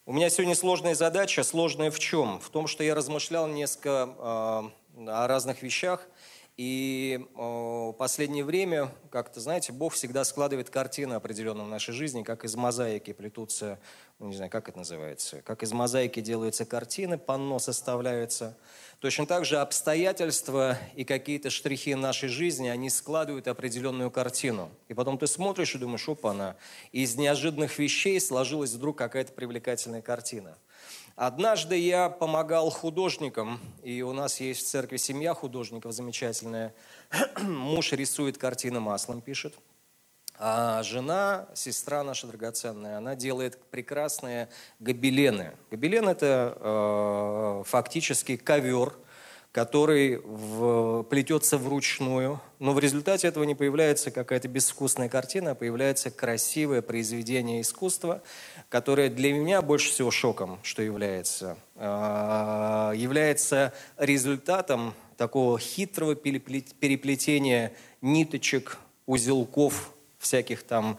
У меня сегодня сложная задача. Сложная в чем? В том, что я размышлял несколько о разных вещах. И в последнее время, как-то, знаете, Бог всегда складывает картины определенные в нашей жизни, как из мозаики плетутся, ну, не знаю, как это называется, как из мозаики делаются картины, панно составляются. Точно так же обстоятельства и какие-то штрихи нашей жизни, они складывают определенную картину. И потом ты смотришь и думаешь, опа-на, из неожиданных вещей сложилась вдруг какая-то привлекательная картина. Однажды я помогал художникам, и у нас есть в церкви семья художников замечательная. Муж рисует картины маслом, пишет. А жена, сестра наша драгоценная, она делает прекрасные гобелены. Гобелен – это фактически ковер, который плетется вручную, но в результате этого не появляется какая-то безвкусная картина, а появляется красивое произведение искусства, которое для меня больше всего шоком, что является результатом такого хитрого переплетения ниточек, узелков, всяких там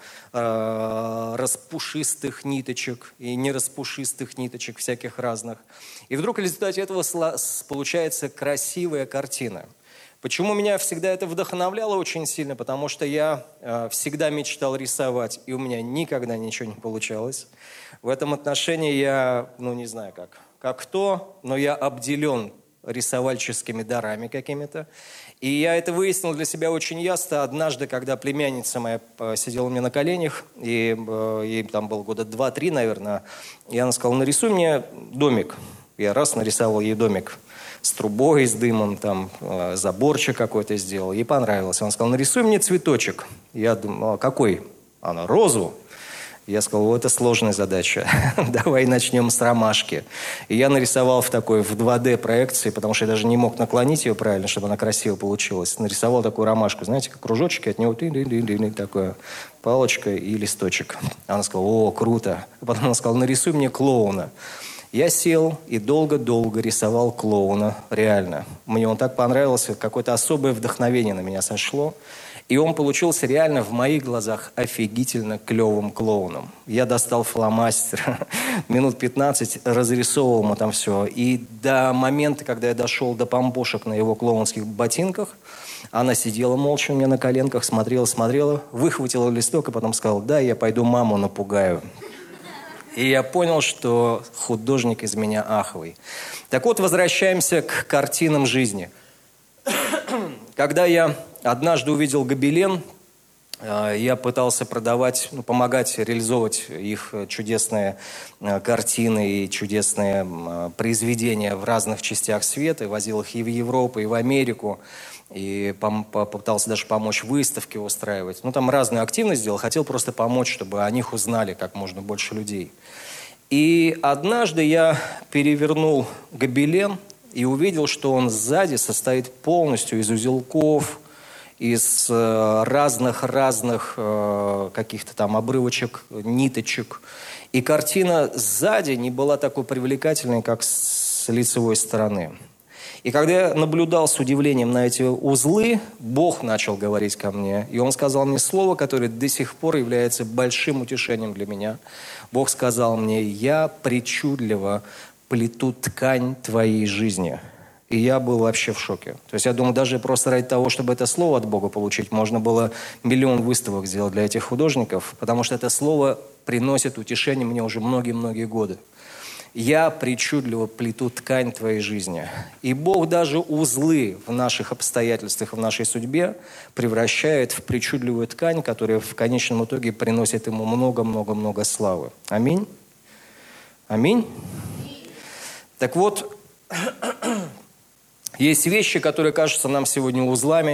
распушистых ниточек и нераспушистых ниточек всяких разных. И вдруг в результате этого получается красивая картина. Почему меня всегда это вдохновляло очень сильно? Потому что я всегда мечтал рисовать, и у меня никогда ничего не получалось. В этом отношении я, ну не знаю как кто, но я обделен рисовальческими дарами какими-то. И я это выяснил для себя очень ясно однажды, когда племянница моя сидела у меня на коленях, и ей там было года 2-3, наверное, и она сказала, нарисуй мне домик. Я раз нарисовал ей домик с трубой, с дымом, там заборчик какой-то сделал. Ей понравилось. Она сказала, нарисуй мне цветочек. Я думаю, а какой? Она, розу. Я сказал, вот это сложная задача, давай начнем с ромашки. И я нарисовал в 2D проекции, потому что я даже не мог наклонить ее правильно, чтобы она красиво получилась. Нарисовал такую ромашку, знаете, как кружочки, от него такая палочка и листочек. Она сказала, о, круто. А потом она сказала, нарисуй мне клоуна. Я сел и долго-долго рисовал клоуна, реально. Мне он так понравился, какое-то особое вдохновение на меня сошло. И он получился реально в моих глазах офигительно клевым клоуном. Я достал фломастер, минут 15 разрисовывал ему там все. И до момента, когда я дошел до помпошек на его клоунских ботинках, она сидела молча у меня на коленках, смотрела, выхватила листок и потом сказала, да, я пойду маму напугаю. И я понял, что художник из меня аховый. Так вот, возвращаемся к картинам жизни. Когда я однажды увидел гобелен, я пытался продавать, помогать реализовывать их чудесные картины и чудесные произведения в разных частях света. Возил их и в Европу, и в Америку. И попытался даже помочь выставки устраивать. Там разную активность сделал, хотел просто помочь, чтобы о них узнали как можно больше людей. И однажды я перевернул гобелен и увидел, что он сзади состоит полностью из узелков, из разных каких-то там обрывочек, ниточек. И картина сзади не была такой привлекательной, как с лицевой стороны. И когда я наблюдал с удивлением на эти узлы, Бог начал говорить ко мне. И Он сказал мне слово, которое до сих пор является большим утешением для меня. Бог сказал мне, я причудливо плету ткань твоей жизни. И я был вообще в шоке. То есть я думал, даже просто ради того, чтобы это слово от Бога получить, можно было миллион выставок сделать для этих художников, потому что это слово приносит утешение мне уже многие-многие годы. Я причудливо плету ткань твоей жизни. И Бог даже узлы в наших обстоятельствах, в нашей судьбе превращает в причудливую ткань, которая в конечном итоге приносит ему много-много-много славы. Аминь? Аминь? Так вот, есть вещи, которые кажутся нам сегодня узлами,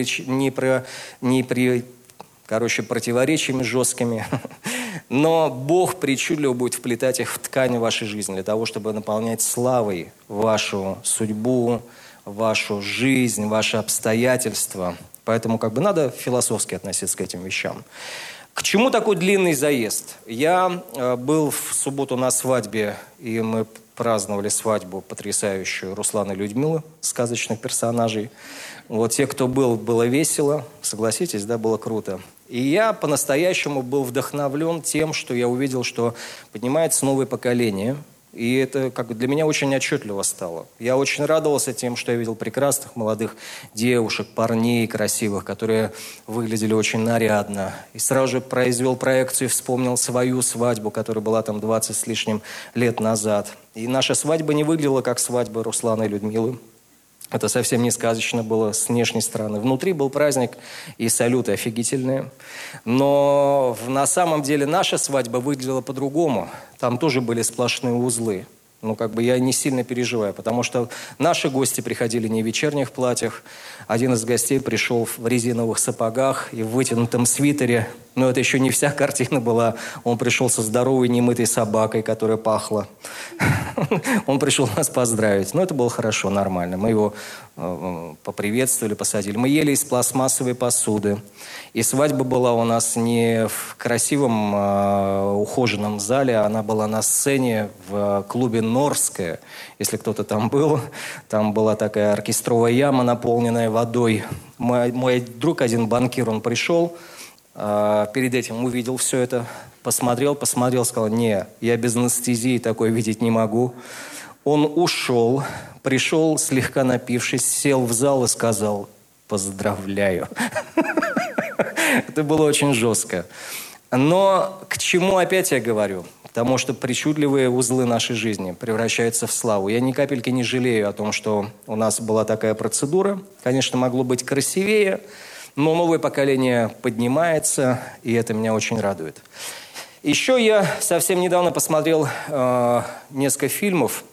противоречиями жесткими. Но Бог причудливо будет вплетать их в ткань вашей жизни для того, чтобы наполнять славой вашу судьбу, вашу жизнь, ваши обстоятельства. Поэтому надо философски относиться к этим вещам. К чему такой длинный заезд? Я был в субботу на свадьбе, и мы праздновали свадьбу потрясающую Руслана и Людмилы, сказочных персонажей. Вот те, кто был, было весело, согласитесь, да, было круто. И я по-настоящему был вдохновлен тем, что я увидел, что поднимается новое поколение. И это как для меня очень отчетливо стало. Я очень радовался тем, что я видел прекрасных молодых девушек, парней красивых, которые выглядели очень нарядно. И сразу же произвел проекцию, вспомнил свою свадьбу, которая была там 20 с лишним лет назад. И наша свадьба не выглядела как свадьба Руслана и Людмилы. Это совсем не сказочно было с внешней стороны. Внутри был праздник и салюты офигительные. Но на самом деле наша свадьба выглядела по-другому. Там тоже были сплошные узлы. Ну, как бы я не сильно переживаю, потому что наши гости приходили не в вечерних платьях. Один из гостей пришел в резиновых сапогах и в вытянутом свитере. Но это еще не вся картина была. Он пришел со здоровой немытой собакой, которая пахла. Он пришел нас поздравить. Но это было хорошо, нормально. Мы его поприветствовали, посадили. Мы ели из пластмассовой посуды. И свадьба была у нас не в красивом ухоженном зале, она была на сцене в клубе «Норская». Если кто-то там был, там была такая оркестровая яма, наполненная водой. Мой друг, один банкир, он пришел, перед этим увидел все это, посмотрел, сказал: «Не, я без анестезии такое видеть не могу». Он ушел, пришел слегка напившись, сел в зал и сказал: «Поздравляю». Это было очень жестко. Но к чему опять я говорю? Потому что причудливые узлы нашей жизни превращаются в славу. Я ни капельки не жалею о том, что у нас была такая процедура. Конечно, могло быть красивее, но новое поколение поднимается, и это меня очень радует. Еще я совсем недавно посмотрел несколько фильмов,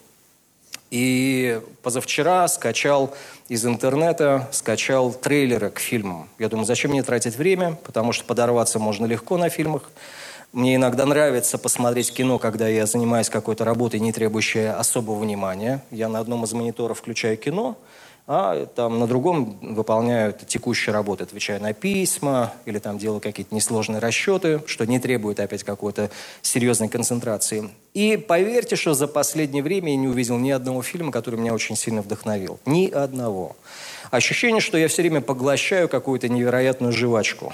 и позавчера скачал из интернета, трейлеры к фильмам. Я думаю, зачем мне тратить время, потому что подорваться можно легко на фильмах. Мне иногда нравится посмотреть кино, когда я занимаюсь какой-то работой, не требующей особого внимания. Я на одном из мониторов включаю кино, а там на другом выполняю текущие работы, отвечаю на письма или там делаю какие-то несложные расчеты, что не требует опять какой-то серьезной концентрации. И поверьте, что за последнее время я не увидел ни одного фильма, который меня очень сильно вдохновил. Ни одного. Ощущение, что я все время поглощаю какую-то невероятную жвачку.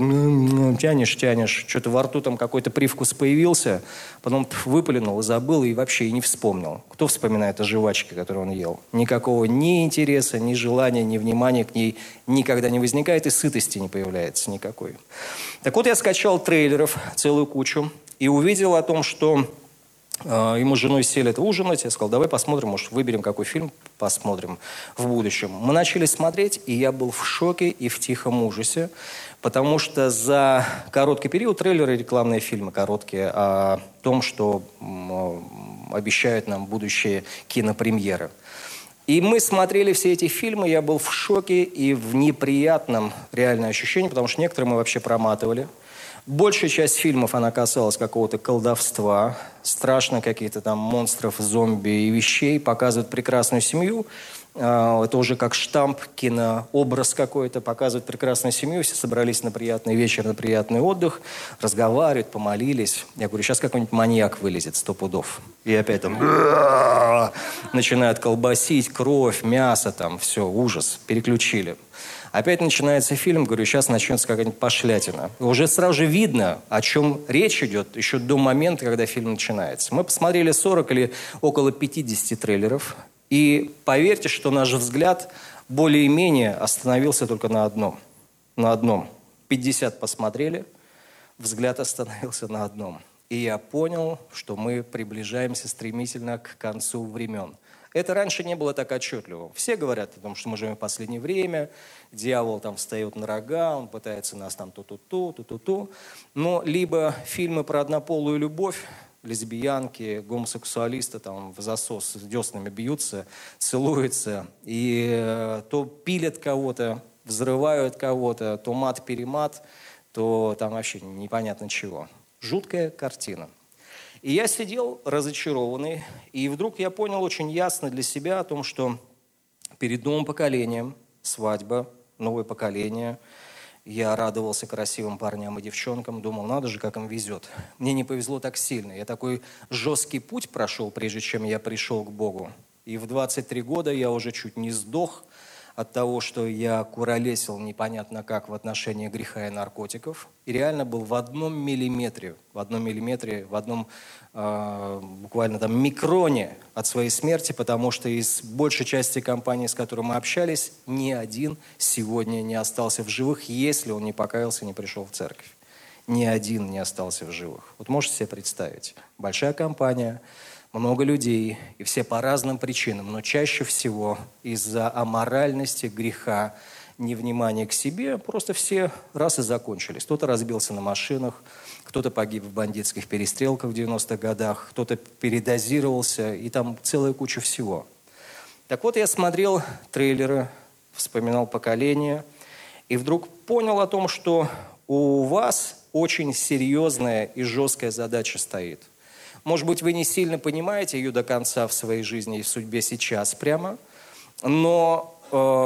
Тянешь, что-то во рту там какой-то привкус появился, потом выплюнул и забыл, и вообще и не вспомнил. Кто вспоминает о жвачке, которую он ел? Никакого ни интереса, ни желания, ни внимания к ней никогда не возникает, и сытости не появляется никакой. Так вот, я скачал трейлеров целую кучу и увидел о том, что и мы с женой сели ужинать. Я сказал: давай посмотрим, может, выберем какой фильм, посмотрим в будущем. Мы начали смотреть, и я был в шоке и в тихом ужасе, потому что за короткий период трейлеры, рекламные фильмы короткие, о том, что обещают нам будущие кинопремьеры. И мы смотрели все эти фильмы, я был в шоке и в неприятном реальном ощущении, потому что некоторые мы вообще проматывали. Большая часть фильмов, она касалась какого-то колдовства, страшно каких-то там монстров, зомби и вещей, показывают прекрасную семью. Это уже как штамп, кинообраз какой-то, показывают прекрасную семью, все собрались на приятный вечер, на приятный отдых, разговаривают, помолились. Я говорю, сейчас какой-нибудь маньяк вылезет, 100 пудов. И опять там начинают колбасить, кровь, мясо, там, все, ужас, переключили. Опять начинается фильм, говорю, сейчас начнется какая-нибудь пошлятина. И уже сразу же видно, о чем речь идет, еще до момента, когда фильм начинается. Мы посмотрели 40 или около 50 трейлеров, и поверьте, что наш взгляд более-менее остановился только на одном. На одном. 50 посмотрели, взгляд остановился на одном. И я понял, что мы приближаемся стремительно к концу времен. Это раньше не было так отчетливо. Все говорят о том, что мы живем в последнее время, дьявол там встает на рога, он пытается нас там ту-ту-ту. Но либо фильмы про однополую любовь, лесбиянки, гомосексуалисты там в засос с деснами бьются, целуются, и то пилят кого-то, взрывают кого-то, то мат-перемат, то там вообще непонятно чего. Жуткая картина. И я сидел разочарованный, и вдруг я понял очень ясно для себя о том, что перед новым поколением, свадьба, новое поколение, я радовался красивым парням и девчонкам, думал, надо же, как им везет. Мне не повезло так сильно. Я такой жесткий путь прошел, прежде чем я пришел к Богу. И в 23 года я уже чуть не сдох от того, что я куролесил непонятно как в отношении греха и наркотиков. И реально был в одном миллиметре, буквально там микроне от своей смерти, потому что из большей части компаний, с которой мы общались, ни один сегодня не остался в живых, если он не покаялся и не пришел в церковь. Ни один не остался в живых. Вот можете себе представить. Большая компания, много людей, и все по разным причинам, но чаще всего из-за аморальности, греха, невнимания к себе, просто все раз и закончились. Кто-то разбился на машинах, кто-то погиб в бандитских перестрелках в 90-х годах, кто-то передозировался, и там целая куча всего. Так вот, я смотрел трейлеры, вспоминал поколение, и вдруг понял о том, что у вас очень серьезная и жесткая задача стоит. Может быть, вы не сильно понимаете ее до конца в своей жизни и в судьбе сейчас прямо, но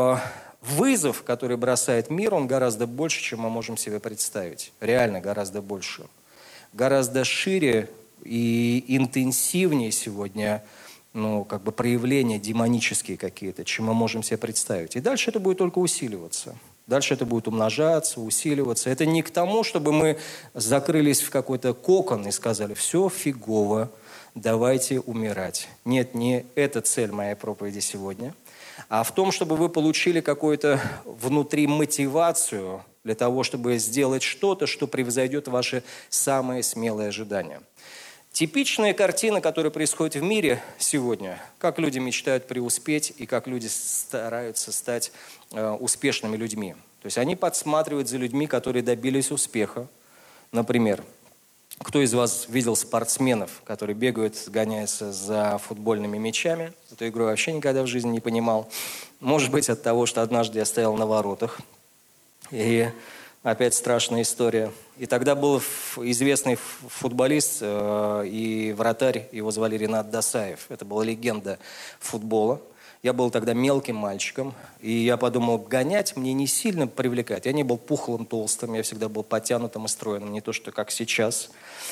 вызов, который бросает мир, он гораздо больше, чем мы можем себе представить. Реально гораздо больше. Гораздо шире и интенсивнее сегодня проявления демонические какие-то, чем мы можем себе представить. И дальше это будет только усиливаться. Дальше это будет умножаться, усиливаться. Это не к тому, чтобы мы закрылись в какой-то кокон и сказали: все фигово, давайте умирать. Нет, не это цель моей проповеди сегодня, а в том, чтобы вы получили какую-то внутри мотивацию для того, чтобы сделать что-то, что превзойдет ваши самые смелые ожидания. Типичная картина, которая происходит в мире сегодня, как люди мечтают преуспеть и как люди стараются стать успешными людьми. То есть они подсматривают за людьми, которые добились успеха. Например, кто из вас видел спортсменов, которые бегают, гоняются за футбольными мячами? Эту игру я вообще никогда в жизни не понимал. Может быть, от того, что однажды я стоял на воротах. И опять страшная история. И тогда был известный футболист и вратарь, его звали Ринат Досаев. Это была легенда футбола. Я был тогда мелким мальчиком, и я подумал, гонять мне не сильно привлекает. Я не был пухлым, толстым, я всегда был подтянутым и стройным, не то что как сейчас.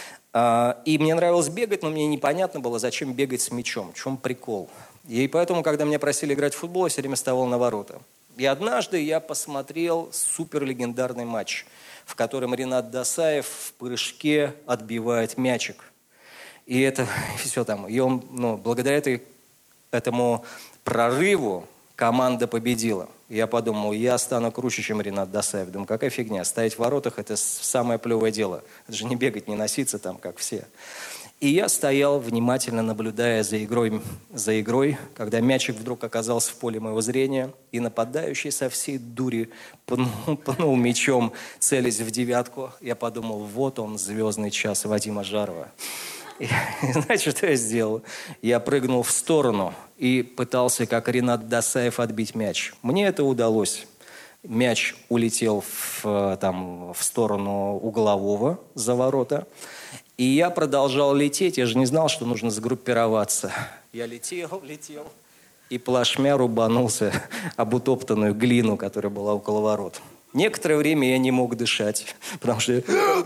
И мне нравилось бегать, но мне непонятно было, зачем бегать с мячом, в чем прикол. И поэтому, когда меня просили играть в футбол, я все время вставал на ворота. И однажды я посмотрел суперлегендарный матч, в котором Ринат Досаев в прыжке отбивает мячик. И это все там. И он, благодаря этому прорыву команда победила. Я подумал, я стану круче, чем Ринат Досаев. Думаю, какая фигня, стоять в воротах – это самое плевое дело. Это же не бегать, не носиться там, как все. И я стоял, внимательно наблюдая за игрой, когда мячик вдруг оказался в поле моего зрения, и нападающий со всей дури пнул мячом, целясь в девятку. Я подумал, вот он, звездный час Вадима Жарова. И знаете, что я сделал? Я прыгнул в сторону и пытался, как Ринат Досаев, отбить мяч. Мне это удалось. Мяч улетел в сторону углового за ворота. И я продолжал лететь. Я же не знал, что нужно сгруппироваться. Я летел и плашмя рубанулся об утоптанную глину, которая была около ворот. Некоторое время я не мог дышать, потому что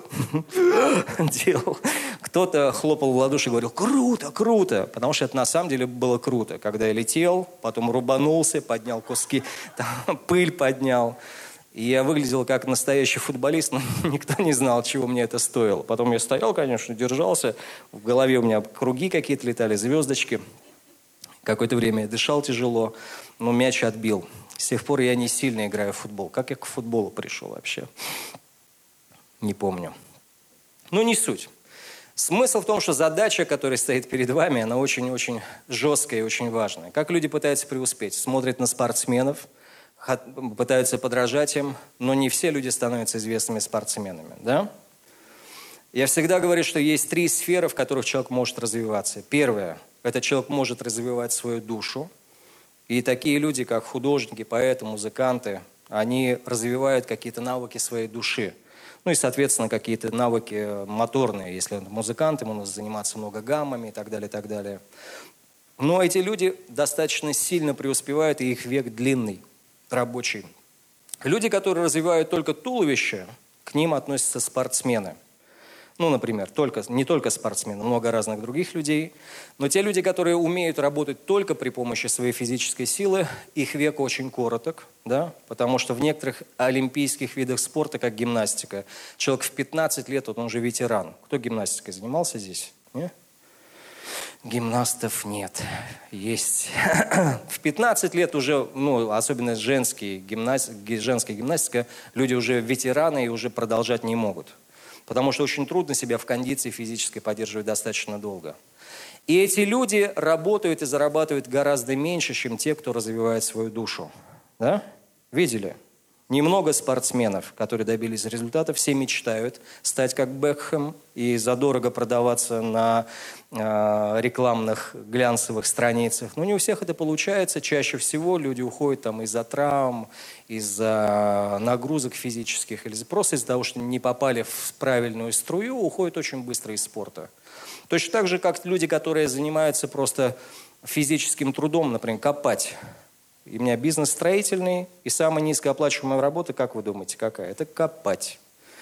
я делал. Кто-то хлопал в ладоши и говорил: круто, круто. Потому что это на самом деле было круто. Когда я летел, потом рубанулся, поднял куски, пыль поднял. И я выглядел как настоящий футболист, но никто не знал, чего мне это стоило. Потом я стоял, конечно, держался. В голове у меня круги какие-то летали, звездочки. Какое-то время я дышал тяжело, но мяч отбил. С тех пор я не сильно играю в футбол. Как я к футболу пришел вообще? Не помню. Но не суть. Смысл в том, что задача, которая стоит перед вами, она очень-очень жесткая и очень важная. Как люди пытаются преуспеть? Смотрят на спортсменов, пытаются подражать им, но не все люди становятся известными спортсменами. Да? Я всегда говорю, что есть 3 сферы, в которых человек может развиваться. Первое – это человек может развивать свою душу. И такие люди, как художники, поэты, музыканты, они развивают какие-то навыки своей души. Ну и, соответственно, какие-то навыки моторные. Если он музыкант, ему нужно заниматься много гаммами и так далее, и так далее. Но эти люди достаточно сильно преуспевают, и их век длинный, рабочий. Люди, которые развивают только туловище, к ним относятся спортсмены. Ну, например, не только спортсмены, много разных других людей. Но те люди, которые умеют работать только при помощи своей физической силы, их век очень короток, да? Потому что в некоторых олимпийских видах спорта, как гимнастика, человек в 15 лет, он уже ветеран. Кто гимнастикой занимался здесь? Нет? Гимнастов нет. Есть. В 15 лет уже, особенно женская гимнастика, люди уже ветераны и уже продолжать не могут. Потому что очень трудно себя в кондиции физической поддерживать достаточно долго. И эти люди работают и зарабатывают гораздо меньше, чем те, кто развивает свою душу. Да? Видели? Немного спортсменов, которые добились результата, все мечтают стать как Бекхэм и задорого продаваться на рекламных глянцевых страницах. Но не у всех это получается. Чаще всего люди уходят там из-за травм, из-за нагрузок физических или просто из-за того, что не попали в правильную струю, уходят очень быстро из спорта. Точно так же, как люди, которые занимаются просто физическим трудом, например, копать. И у меня бизнес строительный, и самая низкооплачиваемая работа, как вы думаете, какая? Это копать.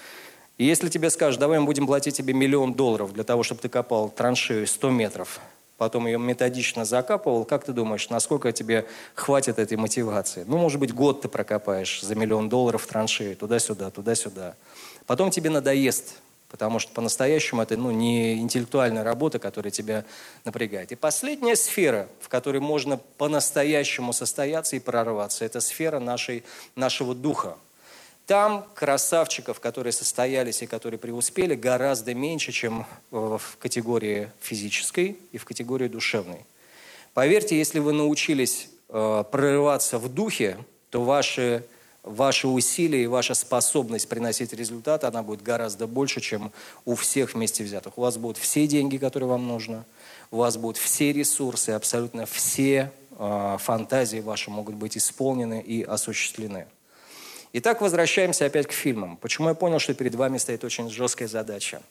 И если тебе скажут, давай мы будем платить тебе $1 миллион для того, чтобы ты копал траншею 100 метров, потом ее методично закапывал, как ты думаешь, насколько тебе хватит этой мотивации? Ну, может быть, год ты прокопаешь за $1 миллион траншею, туда-сюда, туда-сюда. Потом тебе надоест. Потому что по-настоящему это не интеллектуальная работа, которая тебя напрягает. И последняя сфера, в которой можно по-настоящему состояться и прорваться, это сфера нашего духа. Там красавчиков, которые состоялись и которые преуспели, гораздо меньше, чем в категории физической и в категории душевной. Поверьте, если вы научились прорываться в духе, то ваши усилия и ваша способность приносить результат, она будет гораздо больше, чем у всех вместе взятых. У вас будут все деньги, которые вам нужны, у вас будут все ресурсы, абсолютно все фантазии ваши могут быть исполнены и осуществлены. Итак, возвращаемся опять к фильмам. Почему я понял, что перед вами стоит очень жесткая задача?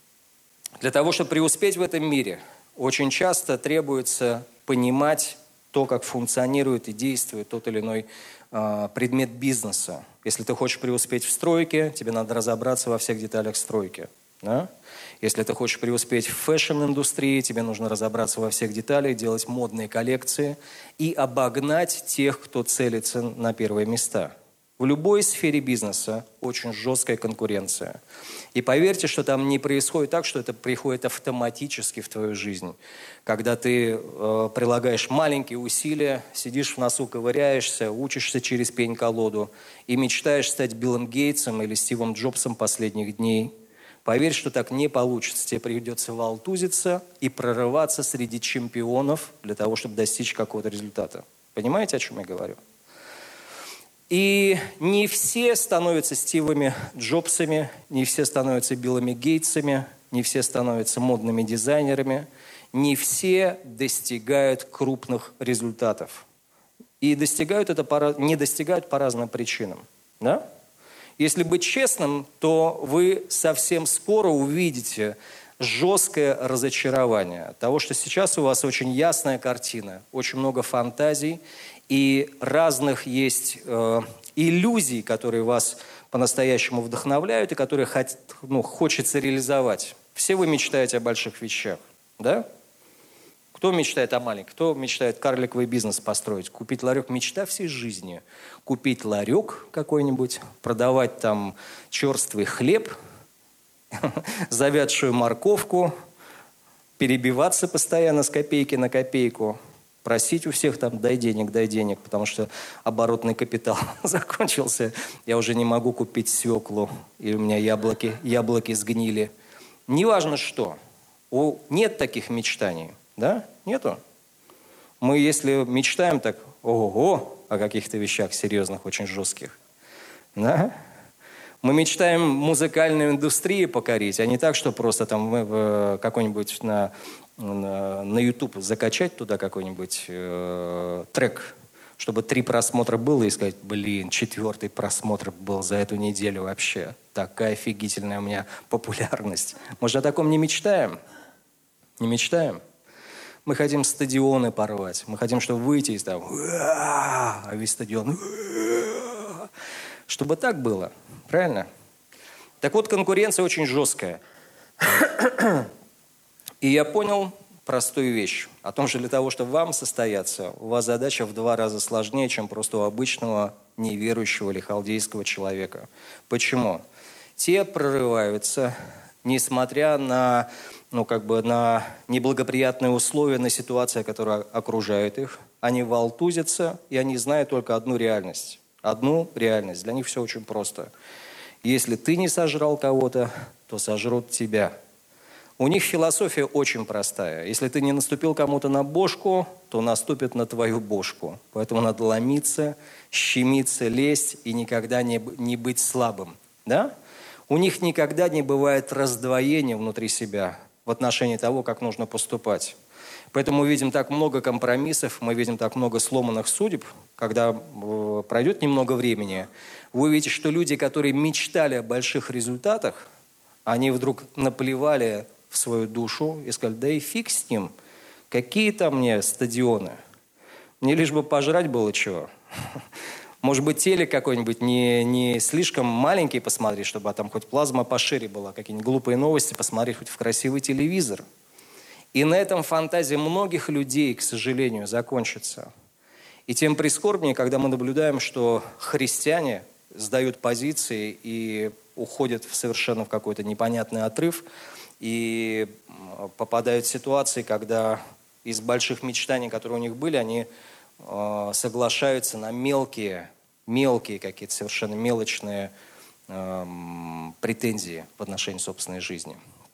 Для того, чтобы преуспеть в этом мире, очень часто требуется понимать то, как функционирует и действует тот или иной предмет бизнеса. Если ты хочешь преуспеть в стройке, тебе надо разобраться во всех деталях стройки. Да? Если ты хочешь преуспеть в фэшн-индустрии, тебе нужно разобраться во всех деталях, делать модные коллекции и обогнать тех, кто целится на первые места. В любой сфере бизнеса очень жесткая конкуренция. И поверьте, что там не происходит так, что это приходит автоматически в твою жизнь. Когда ты прилагаешь маленькие усилия, сидишь в носу, ковыряешься, учишься через пень-колоду и мечтаешь стать Биллом Гейтсом или Стивом Джобсом последних дней. Поверь, что так не получится. Тебе придется валтузиться и прорываться среди чемпионов для того, чтобы достичь какого-то результата. Понимаете, о чем я говорю? И не все становятся Стивами Джобсами, не все становятся Биллами Гейтсами, не все становятся модными дизайнерами, не все достигают крупных результатов. И не достигают по разным причинам. Да? Если быть честным, то вы совсем скоро увидите жесткое разочарование от того, что сейчас у вас очень ясная картина, очень много фантазий, и разных есть иллюзий, которые вас по-настоящему вдохновляют и которые хочется реализовать. Все вы мечтаете о больших вещах, да? Кто мечтает о маленьком? Кто мечтает карликовый бизнес построить? Купить ларек – мечта всей жизни. Купить ларек какой-нибудь, продавать там черствый хлеб, завядшую морковку, перебиваться постоянно с копейки на копейку, просить у всех там дай денег, потому что оборотный капитал закончился, я уже не могу купить свеклу, или у меня яблоки сгнили. Неважно что, нет таких мечтаний, да? Нету. Мы, если мечтаем так, ого, о каких-то вещах серьезных, очень жестких, да? Мы мечтаем музыкальную индустрию покорить, а не так, что просто там какой-нибудь на YouTube закачать туда какой-нибудь трек, чтобы 3 просмотра было и сказать, 4-й просмотр был за эту неделю вообще. Такая офигительная у меня популярность. Мы же о таком не мечтаем? Не мечтаем? Мы хотим стадионы порвать. Мы хотим, чтобы выйти из того, а весь стадион, чтобы так было. Правильно? Так вот, конкуренция очень жесткая. И я понял простую вещь. О том, что для того, чтобы вам состояться, у вас задача в 2 раза сложнее, чем просто у обычного неверующего или халдейского человека. Почему? Те прорываются, несмотря на, на неблагоприятные условия, на ситуации, которая окружает их. Они валтузятся, и они знают только одну реальность. Одну реальность. Для них все очень просто. Если ты не сожрал кого-то, то сожрут тебя. У них философия очень простая. Если ты не наступил кому-то на бошку, то наступит на твою бошку. Поэтому надо ломиться, щемиться, лезть и никогда не быть слабым. Да? У них никогда не бывает раздвоения внутри себя в отношении того, как нужно поступать. Поэтому мы видим так много компромиссов, мы видим так много сломанных судеб. Когда пройдет немного времени, вы увидите, что люди, которые мечтали о больших результатах, они вдруг наплевали в свою душу и сказали: да и фиг с ним, какие там мне стадионы, мне лишь бы пожрать было чего. Может быть, телек какой-нибудь не слишком маленький посмотреть, чтобы там хоть плазма пошире была, какие-нибудь глупые новости посмотреть хоть в красивый телевизор. И на этом фантазия многих людей, к сожалению, закончится. И тем прискорбнее, когда мы наблюдаем, что христиане сдают позиции и уходят совершенно в какой-то непонятный отрыв, и попадают в ситуации, когда из больших мечтаний, которые у них были, они соглашаются на мелкие какие-то совершенно мелочные претензии в отношении собственной жизни.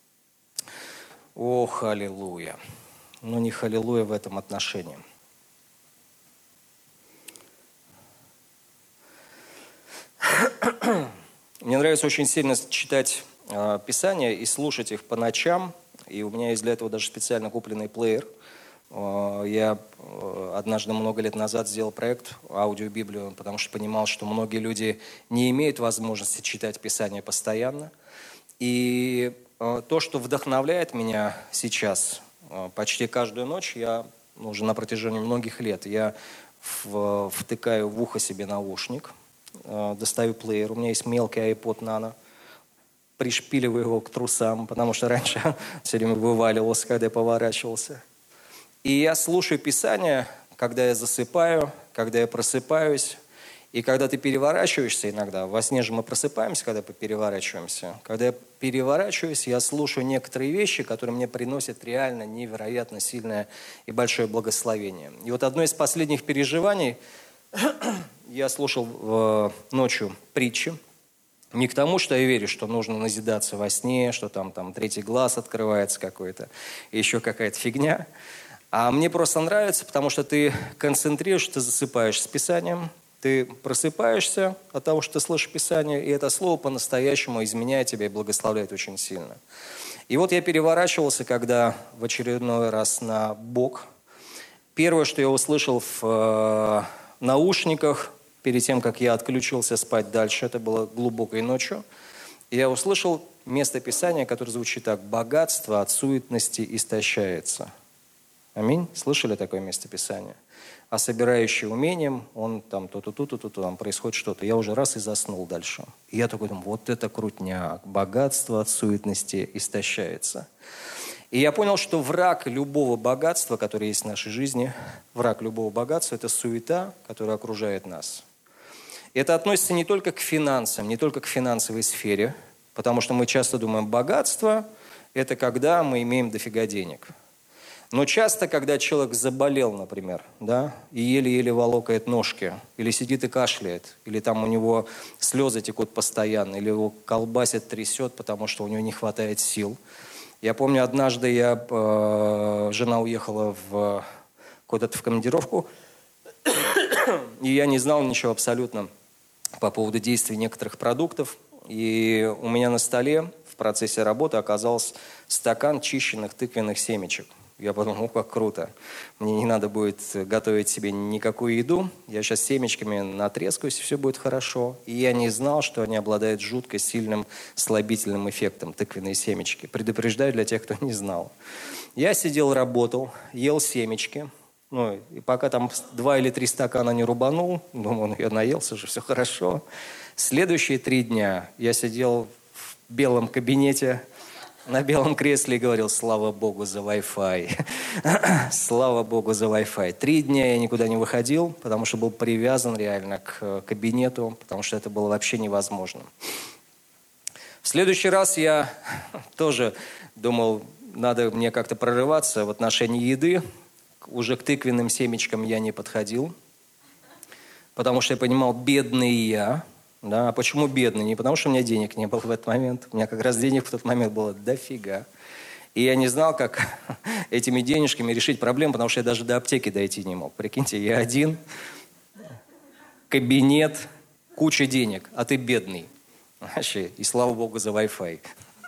Ох, аллилуйя. Но не халилуя в этом отношении. Мне нравится очень сильно читать Писания и слушать их по ночам. И у меня есть для этого даже специально купленный плеер. Я однажды много лет назад сделал проект аудиобиблию, потому что понимал, что многие люди не имеют возможности читать Писание постоянно. И то, что вдохновляет меня сейчас, почти каждую ночь, я уже на протяжении многих лет, я втыкаю в ухо себе наушник, достаю плеер, у меня есть мелкий iPod Nano, пришпиливаю его к трусам, потому что раньше все время вываливался, когда я поворачивался. И я слушаю Писание, когда я засыпаю, когда я просыпаюсь. И когда ты переворачиваешься иногда, во сне же мы просыпаемся, когда переворачиваемся. Когда я переворачиваюсь, я слушаю некоторые вещи, которые мне приносят реально невероятно сильное и большое благословение. И вот одно из последних переживаний, я слушал ночью притчи. Не к тому, что я верю, что нужно назидаться во сне, что там третий глаз открывается какой-то, и еще какая-то фигня. А мне просто нравится, потому что ты концентрируешься, ты засыпаешь с Писанием, ты просыпаешься от того, что ты слышишь Писание, и это слово по-настоящему изменяет тебя и благословляет очень сильно. И вот я переворачивался, когда в очередной раз на бок. Первое, что я услышал в наушниках, перед тем, как я отключился спать дальше, это было глубокой ночью, и я услышал место Писания, которое звучит так: «Богатство от суетности истощается». Аминь. Слышали такое место Писания? А собирающий умением, он там то-то, там происходит что-то. Я уже раз и заснул дальше. И я такой думаю: вот это крутняк. Богатство от суетности истощается. И я понял, что враг любого богатства, которое есть в нашей жизни, враг любого богатства – это суета, которая окружает нас. И это относится не только к финансам, не только к финансовой сфере, потому что мы часто думаем, богатство – это когда мы имеем дофига денег. Но часто, когда человек заболел, например, да, и еле-еле волокает ножки, или сидит и кашляет, или там у него слезы текут постоянно, или его колбасит, трясет, потому что у него не хватает сил. Я помню, однажды жена уехала куда-то в командировку, и я не знал ничего абсолютно по поводу действий некоторых продуктов. И у меня на столе в процессе работы оказался стакан чищенных тыквенных семечек. Я подумал, как круто. Мне не надо будет готовить себе никакую еду. Я сейчас семечками натрескаюсь, и все будет хорошо. И я не знал, что они обладают жутко сильным слабительным эффектом, тыквенные семечки. Предупреждаю для тех, кто не знал. Я сидел, работал, ел семечки. И пока там 2 или 3 стакана не рубанул, думаю, я наелся же, все хорошо. Следующие 3 дня я сидел в белом кабинете, на белом кресле и говорил: слава Богу за Wi-Fi. Слава Богу за Wi-Fi. 3 дня я никуда не выходил, потому что был привязан реально к кабинету, потому что это было вообще невозможно. В следующий раз я тоже думал, надо мне как-то прорываться в отношении еды. Уже к тыквенным семечкам я не подходил, потому что я понимал, бедный я. Да, а почему бедный? Не потому, что у меня денег не было в этот момент. У меня как раз денег в тот момент было дофига. И я не знал, как этими денежками решить проблему, потому что я даже до аптеки дойти не мог. Прикиньте, я один, кабинет, куча денег, а ты бедный. Вообще, и слава Богу за Wi-Fi.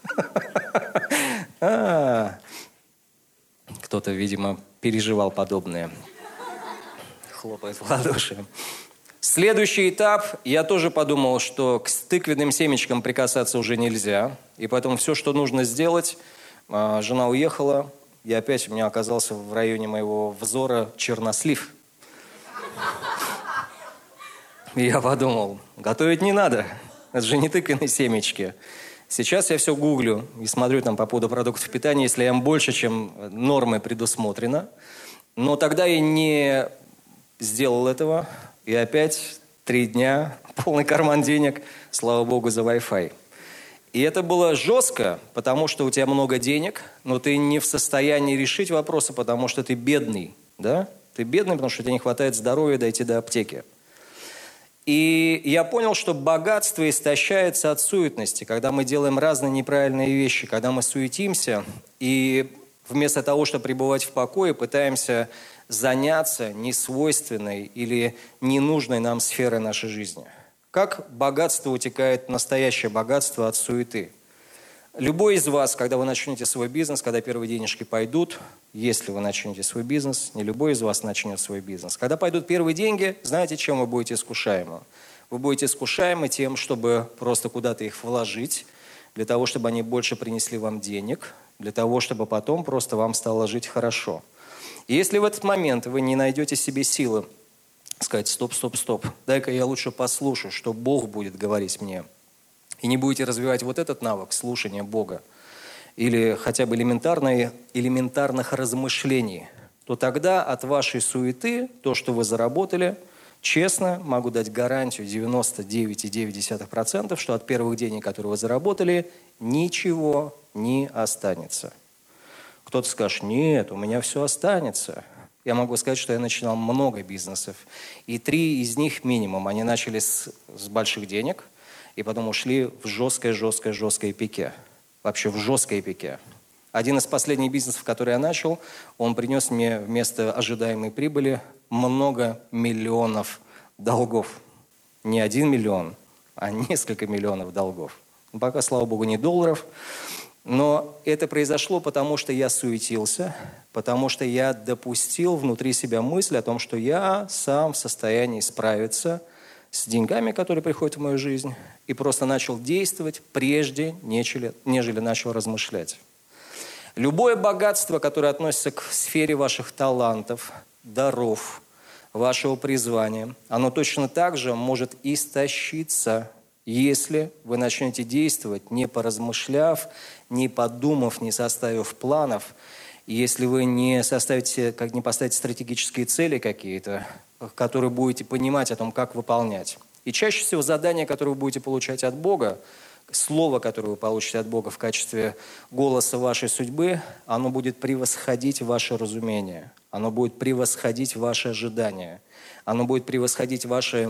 Кто-то, видимо, переживал подобное. Хлопает в ладоши. Следующий этап, я тоже подумал, что к тыквенным семечкам прикасаться уже нельзя. И поэтому все, что нужно сделать, жена уехала, и опять у меня оказался в районе моего взора чернослив. И я подумал, готовить не надо, это же не тыквенные семечки. Сейчас я все гуглю и смотрю там по поводу продуктов питания, если им больше, чем нормы предусмотрено. Но тогда я не сделал этого. И опять 3 дня, полный карман денег, слава Богу за Wi-Fi. И это было жестко, потому что у тебя много денег, но ты не в состоянии решить вопросы, потому что ты бедный. Да? Ты бедный, потому что тебе не хватает здоровья дойти до аптеки. И я понял, что богатство истощается от суетности, когда мы делаем разные неправильные вещи, когда мы суетимся, и вместо того, чтобы пребывать в покое, пытаемся заняться несвойственной или ненужной нам сферой нашей жизни. Как богатство утекает, настоящее богатство от суеты? Любой из вас, когда вы начнете свой бизнес, когда первые денежки пойдут, если вы начнете свой бизнес, не любой из вас начнет свой бизнес. Когда пойдут первые деньги, знаете, чем вы будете искушаемы? Вы будете искушаемы тем, чтобы просто куда-то их вложить, для того, чтобы они больше принесли вам денег, для того, чтобы потом просто вам стало жить хорошо. И если в этот момент вы не найдете себе силы сказать: стоп, дай-ка я лучше послушаю, что Бог будет говорить мне, и не будете развивать вот этот навык слушания Бога или хотя бы элементарных размышлений, то тогда от вашей суеты, то, что вы заработали, честно могу дать гарантию 99,9%, что от первых денег, которые вы заработали, ничего не останется. Кто-то скажет: нет, у меня все останется. Я могу сказать, что я начинал много бизнесов. И 3 из них минимум. Они начали с больших денег, и потом ушли в жесткое пике. Вообще в жесткое пике. Один из последних бизнесов, который я начал, он принес мне вместо ожидаемой прибыли много миллионов долгов. Не 1 миллион, а несколько миллионов долгов. Пока, слава Богу, не долларов. Но это произошло потому, что я суетился, потому что я допустил внутри себя мысль о том, что я сам в состоянии справиться с деньгами, которые приходят в мою жизнь, и просто начал действовать прежде, нежели начал размышлять. Любое богатство, которое относится к сфере ваших талантов, даров, вашего призвания, оно точно так же может истощиться, если вы начнете действовать, не поразмышляв, не подумав, не составив планов, если вы не поставите стратегические цели какие-то, которые будете понимать о том, как выполнять. И чаще всего задание, которое вы будете получать от Бога, слово, которое вы получите от Бога в качестве голоса вашей судьбы, оно будет превосходить ваше разумение, оно будет превосходить ваши ожидания. Оно будет превосходить ваши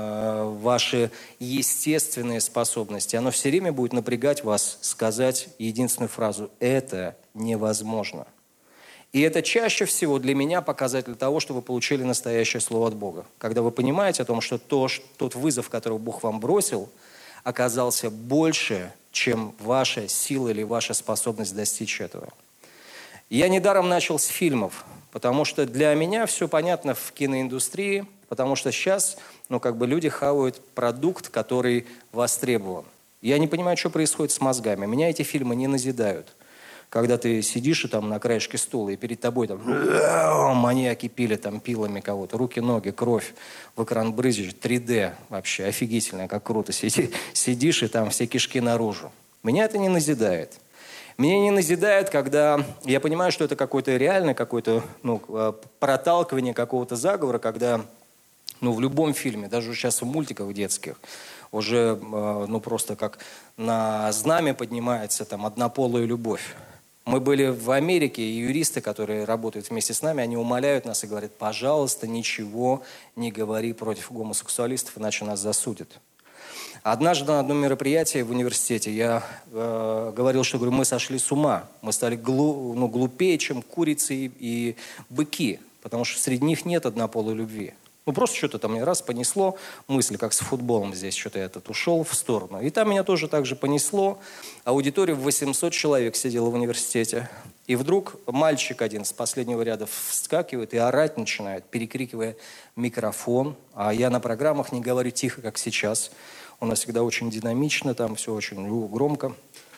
естественные способности. Оно все время будет напрягать вас сказать единственную фразу: «Это невозможно». И это чаще всего для меня показатель того, что вы получили настоящее слово от Бога. Когда вы понимаете о том, что тот вызов, который Бог вам бросил, оказался больше, чем ваша сила или ваша способность достичь этого. Я недаром начал с фильмов, потому что для меня все понятно в киноиндустрии, потому что сейчас люди хавают продукт, который востребован. Я не понимаю, что происходит с мозгами. Меня эти фильмы не назидают. Когда ты сидишь на краешке стула, и перед тобой маньяки пилят пилами кого-то, руки, ноги, кровь, в экран брызжет, 3D вообще, офигительно, как круто. Сидишь, и там все кишки наружу. Меня это не назидает. Меня не назидает, когда я понимаю, что это какое-то реальное, какое-то проталкивание какого-то заговора, когда в любом фильме, даже сейчас в мультиках детских, уже просто как на знамя поднимается там однополая любовь. Мы были в Америке, и юристы, которые работают вместе с нами, они умоляют нас и говорят: пожалуйста, ничего не говори против гомосексуалистов, иначе нас засудят. Однажды на одном мероприятии в университете я говорил, что мы сошли с ума. Мы стали глупее, чем курицы и быки, потому что среди них нет однополой любви. Просто что-то там мне раз понесло, мысль, как с футболом здесь, что-то я ушел в сторону. И там меня тоже так же понесло. Аудитория в 800 человек сидела в университете. И вдруг мальчик один с последнего ряда вскакивает и орать начинает, перекрикивая микрофон. А я на программах не говорю тихо, как сейчас. У нас всегда очень динамично, там все очень громко.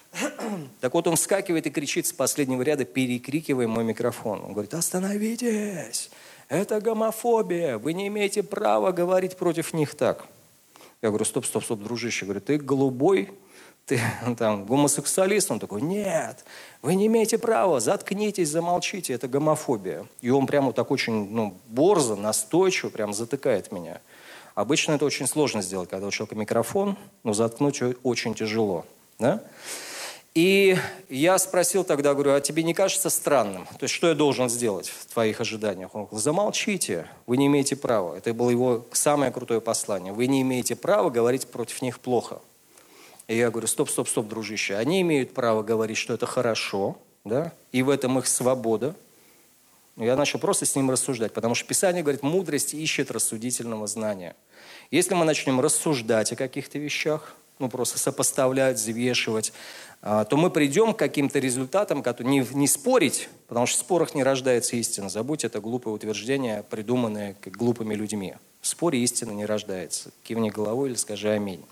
Так вот он вскакивает и кричит с последнего ряда, перекрикивая мой микрофон. Он говорит: остановитесь! Это гомофобия, вы не имеете права говорить против них так. Я говорю: стоп, дружище. Говорю: ты голубой, ты там гомосексуалист? Он такой: нет, вы не имеете права, заткнитесь, замолчите, это гомофобия. И он прямо так очень борзо, настойчиво прям затыкает меня. Обычно это очень сложно сделать, когда у человека микрофон, но заткнуть очень тяжело. Да? И я спросил тогда, говорю: а тебе не кажется странным? То есть что я должен сделать в твоих ожиданиях? Он говорит: замолчите, вы не имеете права. Это было его самое крутое послание. Вы не имеете права говорить против них плохо. И я говорю: стоп, дружище. Они имеют право говорить, что это хорошо, да? И в этом их свобода. Я начал просто с ним рассуждать, потому что Писание говорит: мудрость ищет рассудительного знания. Если мы начнем рассуждать о каких-то вещах, просто сопоставлять, взвешивать, то мы придем к каким-то результатам, не спорить, потому что в спорах не рождается истина. Забудь, это глупое утверждение, придуманное глупыми людьми. В споре истина не рождается. Кивни головой или скажи аминь.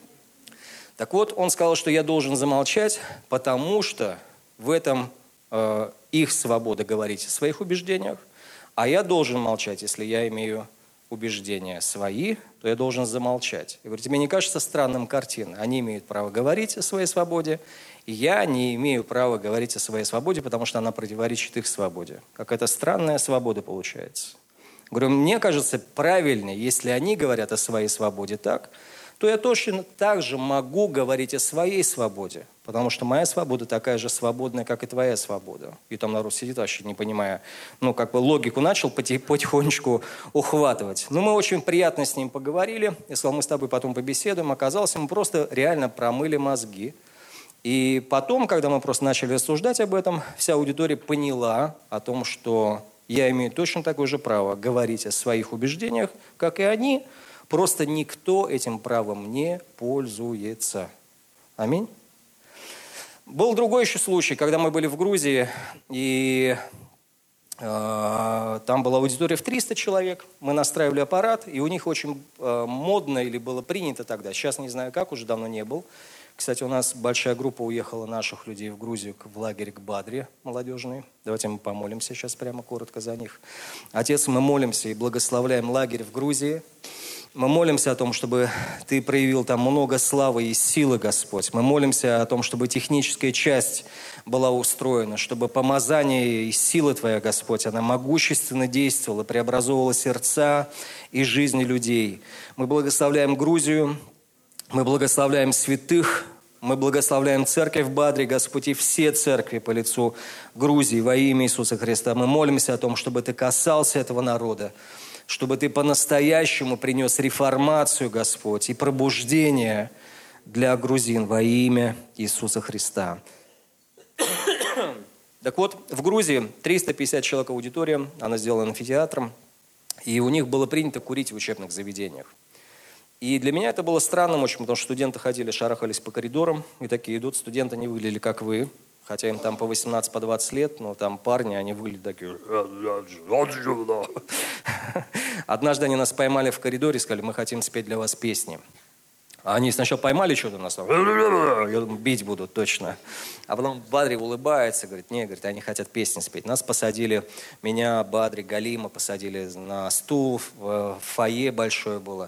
Так вот, он сказал, что я должен замолчать, потому что в этом их свобода говорить о своих убеждениях, а я должен молчать, если я имею убеждения свои, то я должен замолчать. Я говорю: тебе не кажется странным картина? Они имеют право говорить о своей свободе, и я не имею права говорить о своей свободе, потому что она противоречит их свободе. Какая-то странная свобода получается. Говорю: мне кажется правильнее, если они говорят о своей свободе так, то я точно так же могу говорить о своей свободе, потому что моя свобода такая же свободная, как и твоя свобода. И там народ сидит вообще не понимая, логику начал потихонечку ухватывать. Мы очень приятно с ним поговорили. Я сказал: мы с тобой потом побеседуем. Оказалось, мы просто реально промыли мозги. И потом, когда мы просто начали рассуждать об этом, вся аудитория поняла о том, что я имею точно такое же право говорить о своих убеждениях, как и они. Просто никто этим правом не пользуется. Аминь. Был другой еще случай, когда мы были в Грузии, и там была аудитория в 300 человек. Мы настраивали аппарат, и у них очень модно или было принято тогда. Сейчас не знаю как, уже давно не был. Кстати, у нас большая группа уехала наших людей в Грузию в лагерь к Бадре молодежный. Давайте мы помолимся сейчас прямо коротко за них. Отец, мы молимся и благословляем лагерь в Грузии. Мы молимся о том, чтобы Ты проявил там много славы и силы, Господь. Мы молимся о том, чтобы техническая часть была устроена, чтобы помазание и сила Твоя, Господь, она могущественно действовала, преобразовывала сердца и жизни людей. Мы благословляем Грузию, мы благословляем святых, мы благословляем церковь в Бадре, Господь, и все церкви по лицу Грузии во имя Иисуса Христа. Мы молимся о том, чтобы Ты касался этого народа, чтобы Ты по-настоящему принес реформацию, Господь, и пробуждение для грузин во имя Иисуса Христа. Так вот, в Грузии 350 человек аудитория, она сделана амфитеатром, и у них было принято курить в учебных заведениях. И для меня это было странным очень, потому что студенты ходили, шарахались по коридорам, и такие идут, студенты не выглядели, как вы, хотя им там по 18, по 20 лет, но там парни, они выглядят такие... Однажды они нас поймали в коридоре и сказали: мы хотим спеть для вас песни. А они сначала поймали что-то нас, я думаю, бить будут точно. А потом Бадри улыбается, говорит: не, говорит, они хотят песни спеть. Нас посадили, меня, Бадри, Галима посадили на стул, в фойе большое было.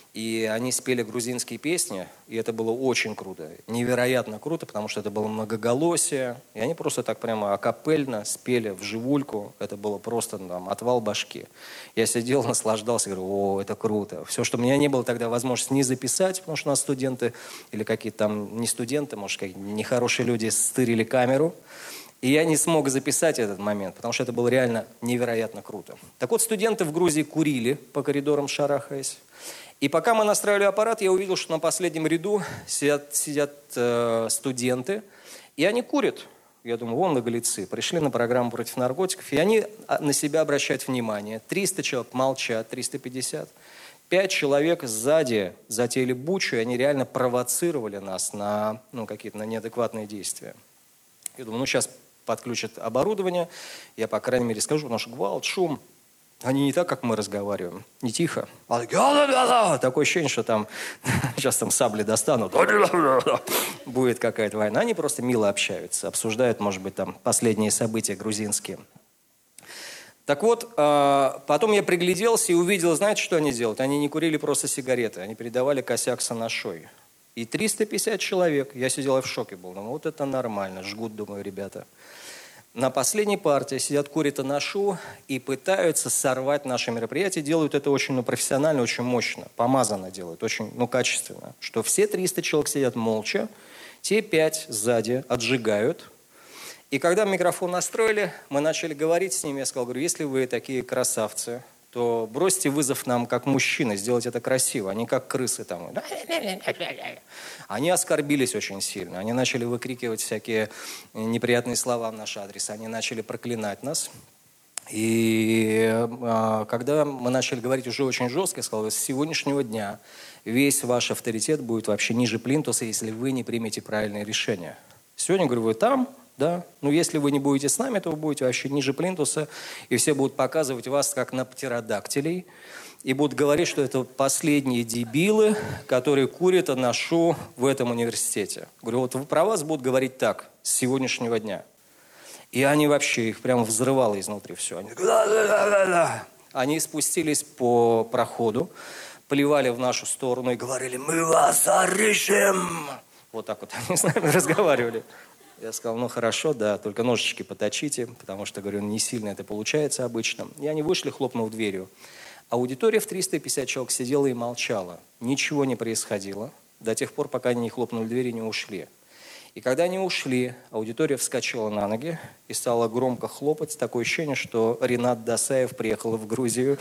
И они спели грузинские песни, и это было очень круто, невероятно круто, потому что это было многоголосие. И они просто так прямо акапельно спели в живульку, это было просто там отвал башки. Я сидел, наслаждался, говорю, о, это круто. Все, что у меня не было тогда возможности не записать, потому что у нас студенты, или какие-то там не студенты, может, какие-то нехорошие люди стырили камеру. И я не смог записать этот момент, потому что это было реально невероятно круто. Так вот, студенты в Грузии курили по коридорам, шарахаясь. И пока мы настраивали аппарат, я увидел, что на последнем ряду сидят студенты, и они курят. Я думаю, вон наглецы, пришли на программу против наркотиков, и они на себя обращают внимание. 300 человек молчат, 350. 5 человек сзади затеяли бучу, и они реально провоцировали нас на какие-то неадекватные действия. Я думаю, сейчас подключат оборудование, я, по крайней мере, скажу, потому что гвалт, шум. Они не так, как мы разговариваем, не тихо. Такое ощущение, что там сейчас там сабли достанут, будет какая-то война. Они просто мило общаются, обсуждают, может быть, там последние события грузинские. Так вот, потом я пригляделся и увидел, знаете, что они делают? Они не курили просто сигареты, они передавали косяк с анашой. И 350 человек, я сидел и в шоке был, думаю, вот это нормально, жгут, думаю, ребята. На последней партии сидят, курят анашу и пытаются сорвать наше мероприятие. Делают это очень профессионально, очень мощно, помазанно делают, очень качественно. Что все 300 человек сидят молча, те 5 сзади отжигают. И когда микрофон настроили, мы начали говорить с ними. Я сказал, говорю, если вы такие красавцы, то бросьте вызов нам как мужчины, сделать это красиво, а не как крысы там. Они оскорбились очень сильно, они начали выкрикивать всякие неприятные слова в наш адрес, они начали проклинать нас. И когда мы начали говорить уже очень жестко, я сказал, с сегодняшнего дня весь ваш авторитет будет вообще ниже плинтуса, если вы не примете правильное решение. Сегодня, говорю, вы там, да, но если вы не будете с нами, то вы будете вообще ниже плинтуса, и все будут показывать вас как на птеродактилей, и будут говорить, что это последние дебилы, которые курят анашу в этом университете. Говорю, вот про вас будут говорить так, с сегодняшнего дня. И они вообще, их прям взрывало изнутри все. Они спустились по проходу, плевали в нашу сторону и говорили, мы вас зарежем. Вот так вот они с нами разговаривали. Я сказал, хорошо, да, только ножички поточите, потому что, говорю, не сильно это получается обычно. И они вышли, хлопнув дверью. Аудитория в 350 человек сидела и молчала. Ничего не происходило до тех пор, пока они не хлопнули дверь и не ушли. И когда они ушли, аудитория вскочила на ноги и стала громко хлопать. Такое ощущение, что Ринат Досаев приехал в Грузию.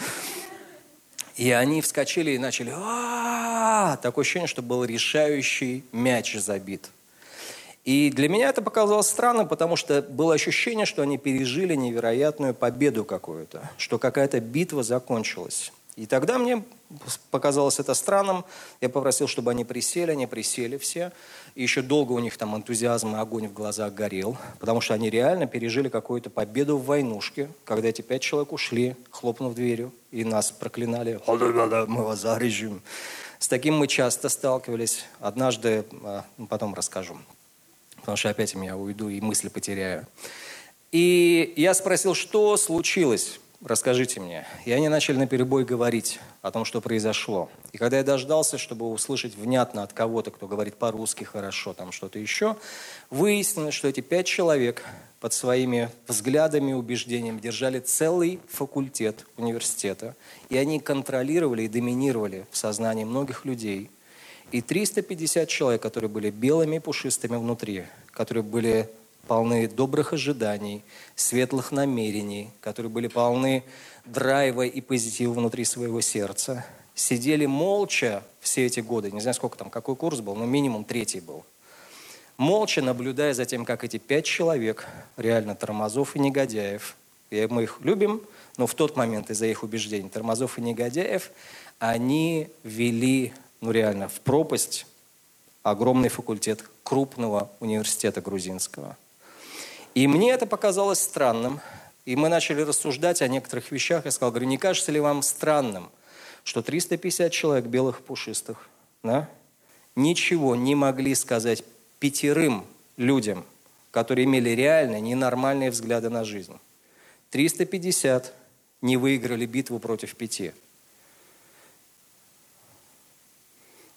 И они вскочили и начали... Такое ощущение, что был решающий мяч забит. И для меня это показалось странным, потому что было ощущение, что они пережили невероятную победу какую-то, что какая-то битва закончилась. И тогда мне показалось это странным. Я попросил, чтобы они присели все. И еще долго у них там энтузиазм и огонь в глазах горел, потому что они реально пережили какую-то победу в войнушке, когда эти 5 человек ушли, хлопнув дверью, и нас проклинали. Мы вас зарежем. С таким мы часто сталкивались. Однажды, потом расскажу. Потому что опять я уйду и мысли потеряю. И я спросил, что случилось? Расскажите мне. И они начали наперебой говорить о том, что произошло. И когда я дождался, чтобы услышать внятно от кого-то, кто говорит по-русски хорошо, там что-то еще, выяснилось, что эти 5 человек под своими взглядами и убеждениями держали целый факультет университета. И они контролировали и доминировали в сознании многих людей. И 350 человек, которые были белыми и пушистыми внутри, которые были полны добрых ожиданий, светлых намерений, которые были полны драйва и позитива внутри своего сердца, сидели молча все эти годы, не знаю, сколько там, какой курс был, но минимум 3-й был, молча наблюдая за тем, как эти 5 человек, реально тормозов и негодяев, и мы их любим, но в тот момент из-за их убеждений, тормозов и негодяев, они вели реально в пропасть огромный факультет крупного университета грузинского. И мне это показалось странным. И мы начали рассуждать о некоторых вещах. Я сказал, говорю, не кажется ли вам странным, что 350 человек белых пушистых, да, ничего не могли сказать 5 людям, которые имели реально ненормальные взгляды на жизнь. 350 не выиграли битву против 5.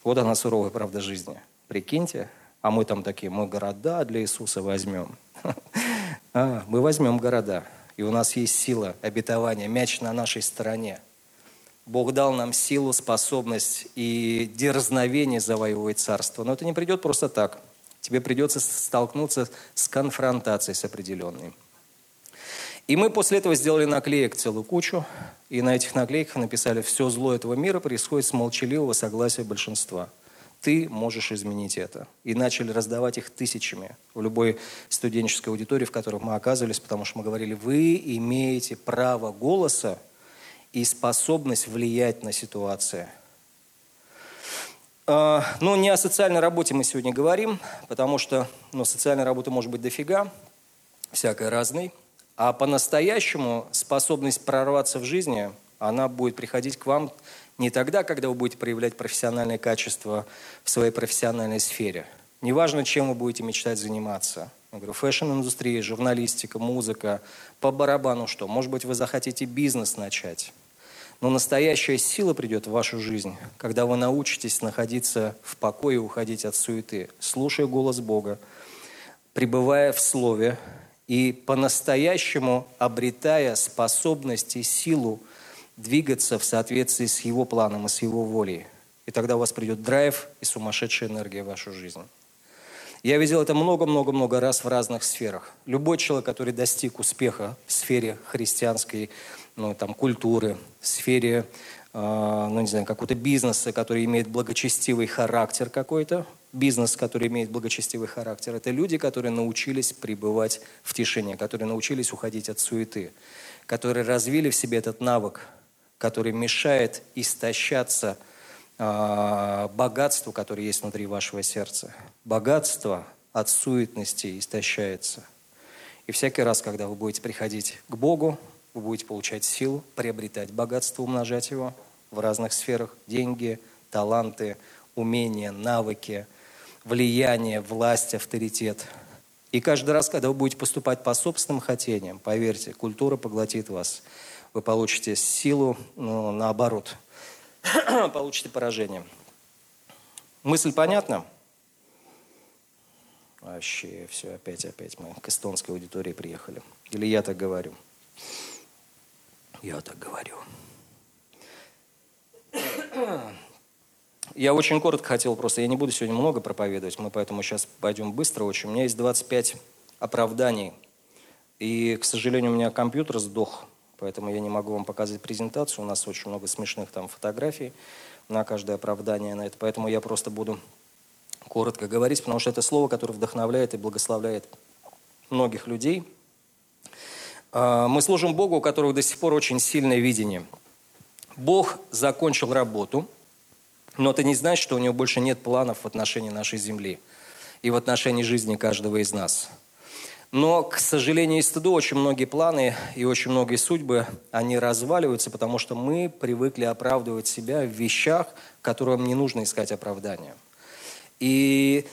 Вот она суровая правда жизни. Прикиньте, а мы там такие, мы города для Иисуса возьмем. Мы возьмем города, и у нас есть сила обетования, мяч на нашей стороне. Бог дал нам силу, способность и дерзновение завоевывать царство. Но это не придет просто так. Тебе придется столкнуться с конфронтацией с определенной. И мы после этого сделали наклеек целую кучу, и на этих наклейках написали: «Все зло этого мира происходит с молчаливого согласия большинства. Ты можешь изменить это». И начали раздавать их тысячами в любой студенческой аудитории, в которой мы оказывались, потому что мы говорили: вы имеете право голоса и способность влиять на ситуацию. Но не о социальной работе мы сегодня говорим, потому что социальной работы может быть дофига, всякой разной. А по-настоящему способность прорваться в жизни, она будет приходить к вам не тогда, когда вы будете проявлять профессиональные качества в своей профессиональной сфере. Неважно, чем вы будете мечтать заниматься. Я говорю, фэшн-индустрия, журналистика, музыка, по барабану что. Может быть, вы захотите бизнес начать. Но настоящая сила придет в вашу жизнь, когда вы научитесь находиться в покое и уходить от суеты, слушая голос Бога, пребывая в Слове и по-настоящему обретая способность и силу двигаться в соответствии с Его планом и с Его волей. И тогда у вас придет драйв и сумасшедшая энергия в вашу жизнь. Я видел это много-много-много раз в разных сферах. Любой человек, который достиг успеха в сфере христианской культуры, в сфере какого-то бизнеса, который имеет благочестивый характер какой-то, бизнес, который имеет благочестивый характер, это люди, которые научились пребывать в тишине, которые научились уходить от суеты, которые развили в себе этот навык, который мешает истощаться богатству, которое есть внутри вашего сердца. Богатство от суетности истощается. И всякий раз, когда вы будете приходить к Богу, вы будете получать силу, приобретать богатство, умножать его в разных сферах. Деньги, таланты, умения, навыки, влияние, власть, авторитет. И каждый раз, когда вы будете поступать по собственным хотениям, поверьте, культура поглотит вас. Вы получите силу, наоборот, получите поражение. Мысль понятна? Вообще, все, опять мы к эстонской аудитории приехали. Или я так говорю? Я так говорю. Я очень коротко хотел просто, я не буду сегодня много проповедовать, мы поэтому сейчас пойдем быстро очень. У меня есть 25 оправданий, и, к сожалению, у меня компьютер сдох, поэтому я не могу вам показывать презентацию. У нас очень много смешных там фотографий на каждое оправдание на это, поэтому я просто буду коротко говорить, потому что это слово, которое вдохновляет и благословляет многих людей. Мы служим Богу, у которого до сих пор очень сильное видение. Бог закончил работу, но это не значит, что у него больше нет планов в отношении нашей земли и в отношении жизни каждого из нас. Но, к сожалению и стыду, очень многие планы и очень многие судьбы, они разваливаются, потому что мы привыкли оправдывать себя в вещах, которым не нужно искать оправдания. И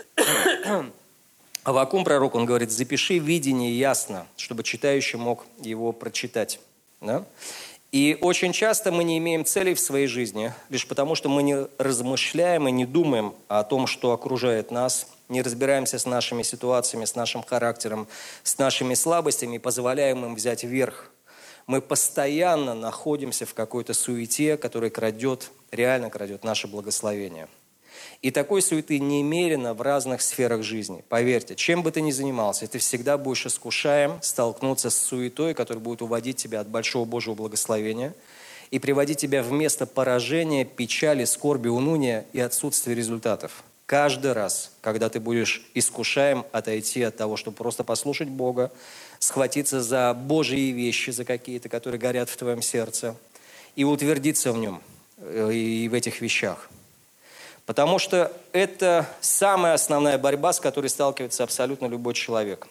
Аввакум, пророк, он говорит: запиши видение ясно, чтобы читающий мог его прочитать. Да? И очень часто мы не имеем целей в своей жизни, лишь потому, что мы не размышляем и не думаем о том, что окружает нас, не разбираемся с нашими ситуациями, с нашим характером, с нашими слабостями и позволяем им взять верх. Мы постоянно находимся в какой-то суете, которая реально крадет наше благословение. И такой суеты немерено в разных сферах жизни. Поверьте, чем бы ты ни занимался, ты всегда будешь искушаем столкнуться с суетой, которая будет уводить тебя от большого Божьего благословения и приводить тебя в место поражения, печали, скорби, уныния и отсутствия результатов. Каждый раз, когда ты будешь искушаем отойти от того, чтобы просто послушать Бога, схватиться за Божьи вещи, за какие-то, которые горят в твоем сердце, и утвердиться в нем и в этих вещах. Потому что это самая основная борьба, с которой сталкивается абсолютно любой человек.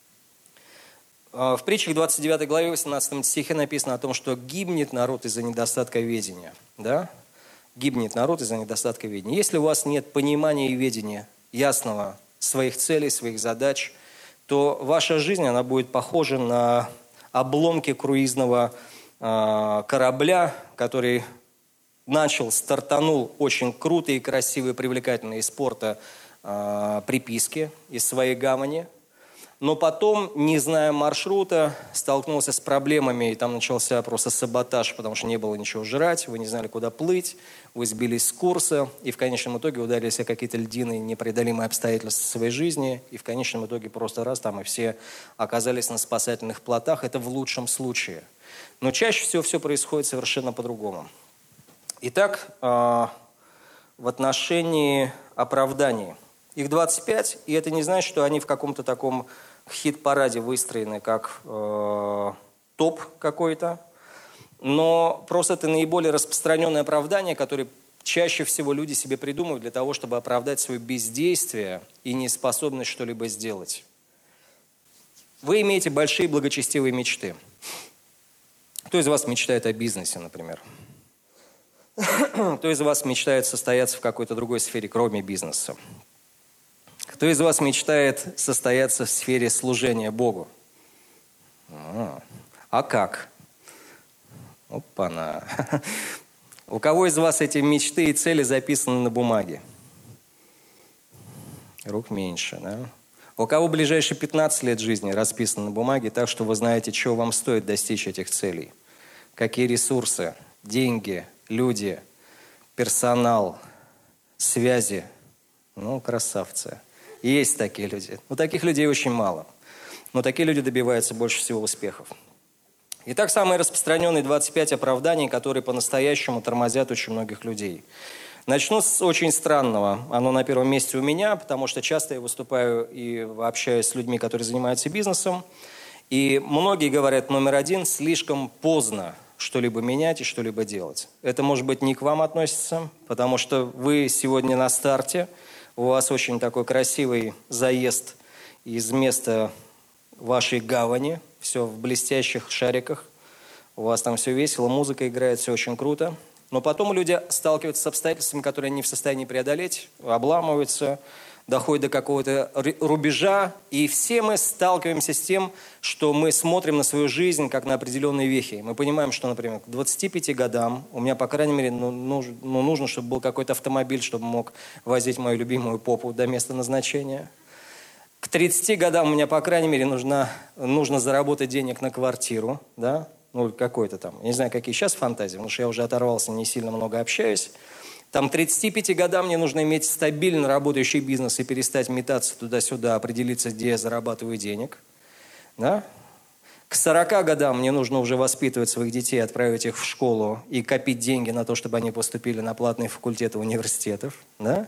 В притчах 29 главе 18 стихе написано о том, что гибнет народ из-за недостатка ведения. Да? Гибнет народ из-за недостатка ведения. Если у вас нет понимания и ведения ясного своих целей, своих задач, то ваша жизнь, она будет похожа на обломки круизного корабля, который стартанул очень крутые, красивые, привлекательные из спорта приписки из своей гавани. Но потом, не зная маршрута, столкнулся с проблемами, и там начался просто саботаж, потому что не было ничего жрать, вы не знали, куда плыть, вы сбились с курса, и в конечном итоге ударились о какие-то льдины, непреодолимые обстоятельства своей жизни, и в конечном итоге просто раз там и все оказались на спасательных плотах. Это в лучшем случае. Но чаще всего все происходит совершенно по-другому. Итак, в отношении оправданий. Их 25, и это не значит, что они в каком-то таком хит-параде выстроены как топ какой-то, но просто это наиболее распространенное оправдание, которое чаще всего люди себе придумывают для того, чтобы оправдать свое бездействие и неспособность что-либо сделать. Вы имеете большие благочестивые мечты. Кто из вас мечтает о бизнесе, например? Кто из вас мечтает состояться в какой-то другой сфере, кроме бизнеса? Кто из вас мечтает состояться в сфере служения Богу? А как? Опа-на. У кого из вас эти мечты и цели записаны на бумаге? Рук меньше, да? У кого ближайшие 15 лет жизни расписаны на бумаге, так что вы знаете, чего вам стоит достичь этих целей? Какие ресурсы, деньги, люди, персонал, связи? Ну, красавцы. Есть такие люди. Но таких людей очень мало. Но такие люди добиваются больше всего успехов. Итак, самые распространенные 25 оправданий, которые по-настоящему тормозят очень многих людей. Начну с очень странного. Оно на первом месте у меня, потому что часто я выступаю и общаюсь с людьми, которые занимаются бизнесом. И многие говорят, номер один, слишком поздно что-либо менять и что-либо делать. Это, может быть, не к вам относится, потому что вы сегодня на старте. У вас очень такой красивый заезд из места вашей гавани. Все в блестящих шариках. У вас там все весело, музыка играет, все очень круто. Но потом люди сталкиваются с обстоятельствами, которые они не в состоянии преодолеть, обламываются, доходят до какого-то рубежа. И все мы сталкиваемся с тем, что мы смотрим на свою жизнь как на определенные вехи. Мы понимаем, что, например, к 25 годам у меня, по крайней мере, нужно, чтобы был какой-то автомобиль, чтобы мог возить мою любимую попу до места назначения. К 30 годам у меня, по крайней мере, нужно заработать денег на квартиру, да? Ну, какой-то там, я не знаю, какие сейчас фантазии, потому что я уже оторвался, не сильно много общаюсь. Там к 35 годам мне нужно иметь стабильно работающий бизнес и перестать метаться туда-сюда, определиться, где я зарабатываю денег. Да? К 40 годам мне нужно уже воспитывать своих детей, отправить их в школу и копить деньги на то, чтобы они поступили на платные факультеты университетов. Да?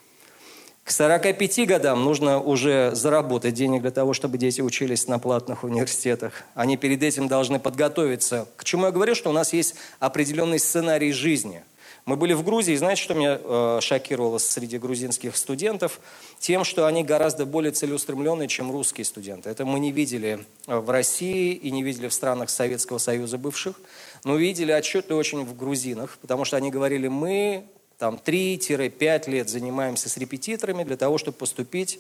К 45 годам нужно уже заработать денег для того, чтобы дети учились на платных университетах. Они перед этим должны подготовиться. К чему я говорю, что у нас есть определенный сценарий жизни. Мы были в Грузии, и знаете, что меня шокировало среди грузинских студентов? Тем, что они гораздо более целеустремленные, чем русские студенты. Это мы не видели в России и не видели в странах Советского Союза бывших, но видели отчетливо очень в грузинах, потому что они говорили, мы там 3-5 лет занимаемся с репетиторами для того, чтобы поступить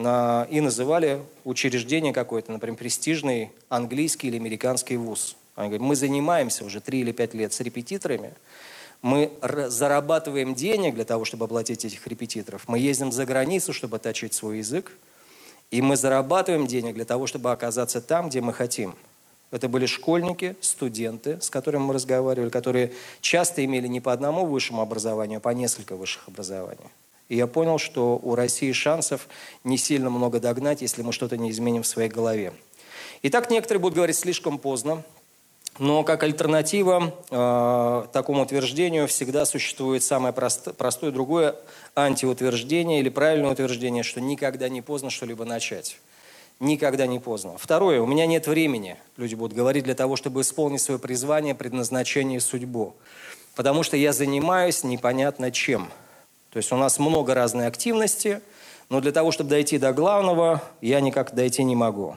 и называли учреждение какое-то, например, престижный английский или американский вуз. Они говорят, мы занимаемся уже 3 или 5 лет с репетиторами, мы зарабатываем денег для того, чтобы оплатить этих репетиторов, мы ездим за границу, чтобы оттачивать свой язык, и мы зарабатываем денег для того, чтобы оказаться там, где мы хотим. Это были школьники, студенты, с которыми мы разговаривали, которые часто имели не по одному высшему образованию, а по несколько высших образований. И я понял, что у России шансов не сильно много догнать, если мы что-то не изменим в своей голове. Итак, некоторые будут говорить слишком поздно, но как альтернатива такому утверждению всегда существует самое простое другое антиутверждение или правильное утверждение, что никогда не поздно что-либо начать. Никогда не поздно. Второе, у меня нет времени, люди будут говорить, для того, чтобы исполнить свое призвание, предназначение и судьбу. Потому что я занимаюсь непонятно чем. То есть у нас много разной активности, но для того, чтобы дойти до главного, я никак дойти не могу.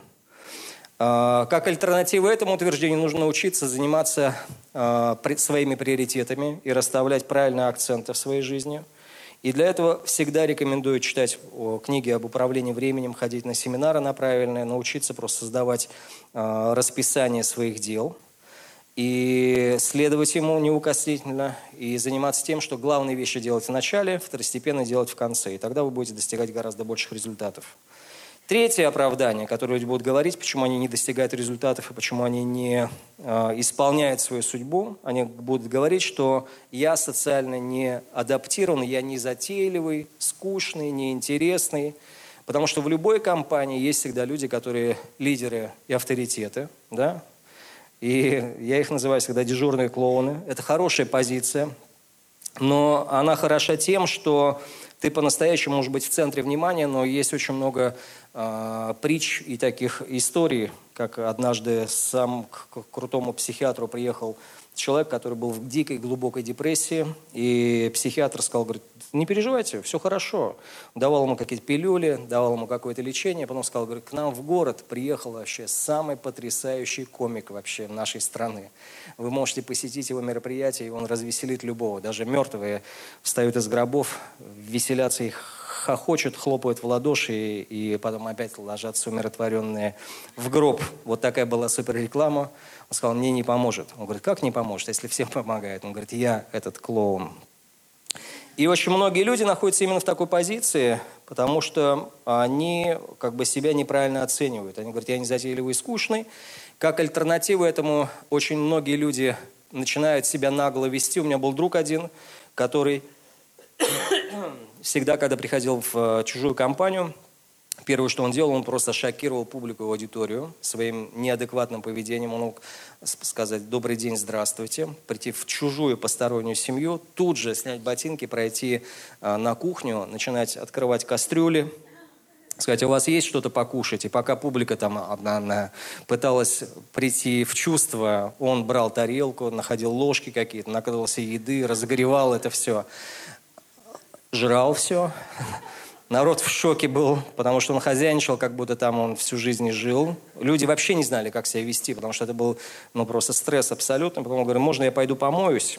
Как альтернатива этому утверждению нужно научиться заниматься своими приоритетами и расставлять правильные акценты в своей жизни. И для этого всегда рекомендую читать книги об управлении временем, ходить на семинары на правильные, научиться просто создавать расписание своих дел. и следовать ему неукоснительно, и заниматься тем, что главные вещи делать в начале, второстепенно делать в конце. И тогда вы будете достигать гораздо больших результатов. Третье оправдание, которое люди будут говорить, почему они не достигают результатов и почему они не исполняют свою судьбу, они будут говорить, что я социально не адаптирован, я не затейливый, скучный, неинтересный. Потому что в любой компании есть всегда люди, которые лидеры и авторитеты, да? И я их называю всегда дежурные клоуны. Это хорошая позиция, но она хороша тем, что ты по-настоящему можешь быть в центре внимания, но есть очень много притч и таких историй, как однажды сам к крутому психиатру приехал человек, который был в дикой глубокой депрессии, и психиатр сказал, говорит, не переживайте, все хорошо. Давал ему какие-то пилюли, давал ему какое-то лечение, потом сказал, говорит, к нам в город приехал вообще самый потрясающий комик вообще нашей страны. Вы можете посетить его мероприятие, и он развеселит любого. Даже мертвые встают из гробов, веселятся их, хохочут, хлопают в ладоши и потом опять ложатся умиротворенные в гроб. Вот такая была суперреклама. Он сказал, мне не поможет. Он говорит, как не поможет, если всем помогает? Он говорит, я этот клоун. И очень многие люди находятся именно в такой позиции, потому что они как бы себя неправильно оценивают. Они говорят, я не затейливый и скучный. Как альтернативу этому очень многие люди начинают себя нагло вести. У меня был друг один, который всегда, когда приходил в чужую компанию, первое, что он делал, он просто шокировал публику и аудиторию своим неадекватным поведением. Он мог сказать «добрый день, здравствуйте», прийти в чужую постороннюю семью, тут же снять ботинки, пройти на кухню, начинать открывать кастрюли, сказать, у вас есть что-то покушать? И пока публика там она пыталась прийти в чувство, он брал тарелку, находил ложки какие-то, накладывался еды, разогревал это все, жрал все. Народ в шоке был, потому что он хозяйничал, как будто там он всю жизнь и жил. Люди вообще не знали, как себя вести, потому что это был просто стресс абсолютно. Потом он говорит, можно я пойду помоюсь?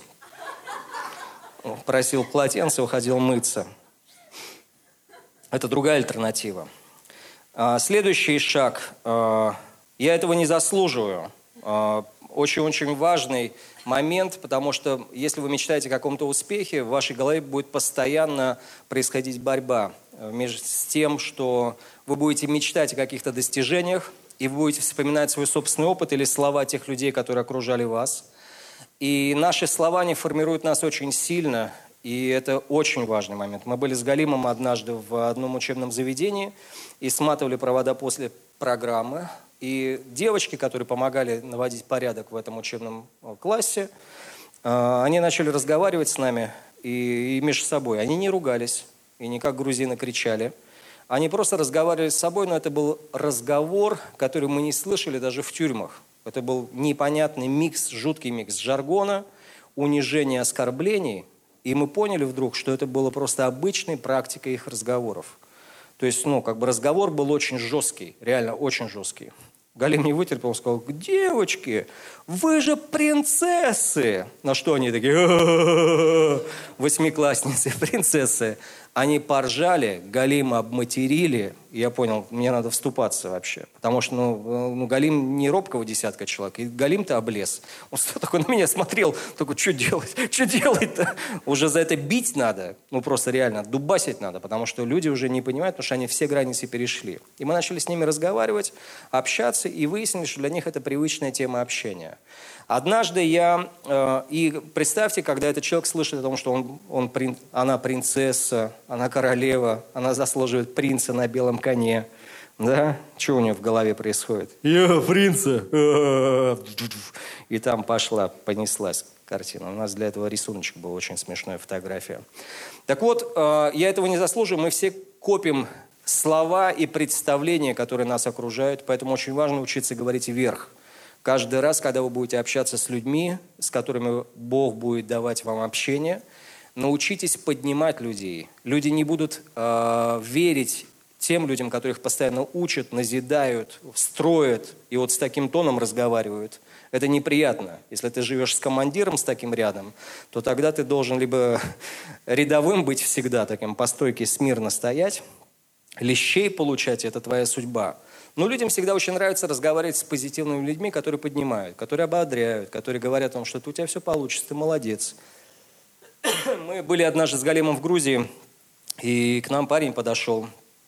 Просил полотенце, уходил мыться. Это другая альтернатива. Следующий шаг. Я этого не заслуживаю. Очень-очень важный момент, потому что если вы мечтаете о каком-то успехе, в вашей голове будет постоянно происходить борьба с тем, что вы будете мечтать о каких-то достижениях, и вы будете вспоминать свой собственный опыт или слова тех людей, которые окружали вас. И наши слова не формируют нас очень сильно, и это очень важный момент. Мы были с Галимом однажды в одном учебном заведении и сматывали провода после программы. И девочки, которые помогали наводить порядок в этом учебном классе, они начали разговаривать с нами и между собой. Они не ругались и не как грузины кричали. Они просто разговаривали с собой, но это был разговор, который мы не слышали даже в тюрьмах. Это был непонятный микс, жуткий микс жаргона, унижения, оскорблений. И мы поняли вдруг, что это было просто обычной практикой их разговоров. То есть, разговор был очень жесткий, реально очень жесткий. Галим не вытерпел, он сказал, девочки, вы же принцессы. На что они такие, восьмиклассницы, принцессы. Они поржали, Галима обматерили. И я понял, мне надо вступаться вообще. Потому что, Галим не робкого десятка человек. И Галим-то облез. Он такой на меня смотрел, такой, что делать? Что делать-то? Уже за это бить надо. Просто реально, дубасить надо. Потому что люди уже не понимают, потому что они все границы перешли. И мы начали с ними разговаривать, общаться. И выяснили, что для них это привычная тема общения. Однажды и представьте, когда этот человек слышит о том, что она принцесса, она королева, она заслуживает принца на белом коне. Да? Что у него в голове происходит? Я принца! И там понеслась картина. У нас для этого рисуночек был, очень смешная фотография. Так вот, я этого не заслуживаю, мы все копим слова и представления, которые нас окружают, поэтому очень важно учиться говорить вверх. Каждый раз, когда вы будете общаться с людьми, с которыми Бог будет давать вам общение, научитесь поднимать людей. Люди не будут верить тем людям, которых постоянно учат, назидают, строят и вот с таким тоном разговаривают. Это неприятно. Если ты живешь с командиром с таким рядом, то тогда ты должен либо рядовым быть всегда таким, по стойке смирно стоять, лещей получать – это твоя судьба. Но людям всегда очень нравится разговаривать с позитивными людьми, которые поднимают, которые ободряют, которые говорят о том, что у тебя все получится, ты молодец. Мы были однажды с Галимом в Грузии, и к нам парень подошел.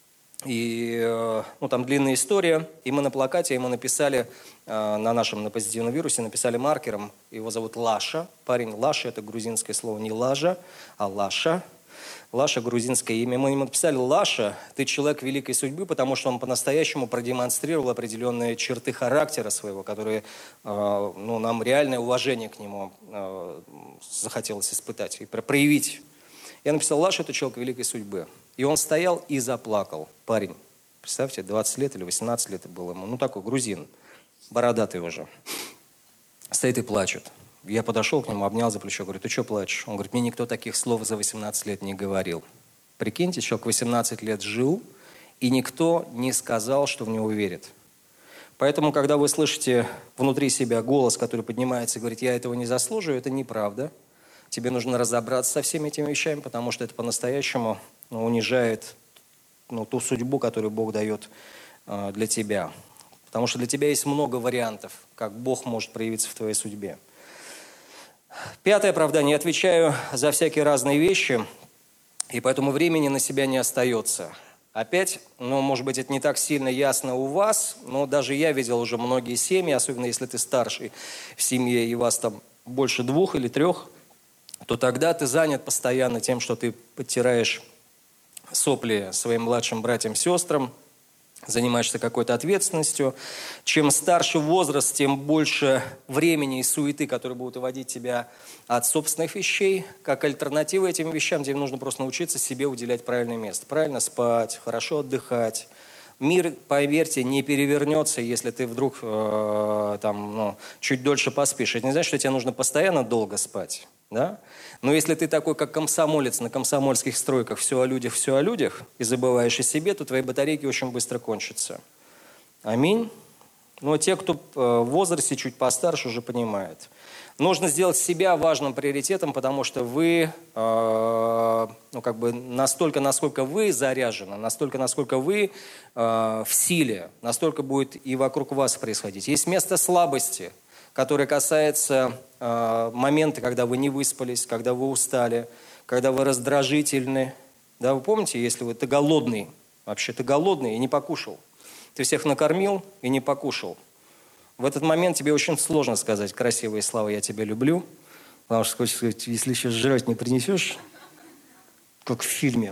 И там длинная история, и мы на плакате ему написали, на позитивном вирусе написали маркером, его зовут Лаша, парень Лаша, это грузинское слово не Лажа, а Лаша. Лаша – грузинское имя. Мы ему написали: «Лаша, ты человек великой судьбы», потому что он по-настоящему продемонстрировал определенные черты характера своего, которые нам реальное уважение к нему захотелось испытать и проявить. Я написал: «Лаша – это человек великой судьбы». И он стоял и заплакал. Парень, представьте, 20 лет или 18 лет было ему. Такой грузин, бородатый уже. Стоит и плачет. Я подошел к нему, обнял за плечо, говорю: «Ты что плачешь?» Он говорит: «Мне никто таких слов за 18 лет не говорил». Прикиньте, человек 18 лет жил, и никто не сказал, что в него верит. Поэтому, когда вы слышите внутри себя голос, который поднимается и говорит: «Я этого не заслуживаю», это неправда. Тебе нужно разобраться со всеми этими вещами, потому что это по-настоящему унижает ту судьбу, которую Бог дает для тебя. Потому что для тебя есть много вариантов, как Бог может проявиться в твоей судьбе. Пятое оправдание. Отвечаю за всякие разные вещи, и поэтому времени на себя не остается. Опять, может быть, это не так сильно ясно у вас, но даже я видел уже многие семьи, особенно если ты старший в семье, и вас там больше 2 или 3, то тогда ты занят постоянно тем, что ты подтираешь сопли своим младшим братьям, сестрам, занимаешься какой-то ответственностью. Чем старше возраст, тем больше времени и суеты, которые будут уводить тебя от собственных вещей. Как альтернатива этим вещам, тебе нужно просто научиться себе уделять правильное место. Правильно спать, хорошо отдыхать. Мир, поверьте, не перевернется, если ты вдруг чуть дольше поспишь. Это не значит, что тебе нужно постоянно долго спать. Да? Но если ты такой, как комсомолец на комсомольских стройках, все о людях, и забываешь о себе, то твои батарейки очень быстро кончатся. Аминь. Но те, кто в возрасте чуть постарше, уже понимают. Нужно сделать себя важным приоритетом, потому что вы настолько, насколько вы заряжены, настолько, насколько вы в силе, настолько будет и вокруг вас происходить. Есть место слабости, которое касается момента, когда вы не выспались, когда вы устали, когда вы раздражительны. Да, вы помните, если ты голодный, вообще ты голодный и не покушал. Ты всех накормил и не покушал. В этот момент тебе очень сложно сказать красивые слова «я тебя люблю», потому что хочешь сказать: если еще жрать не принесешь, как в фильме.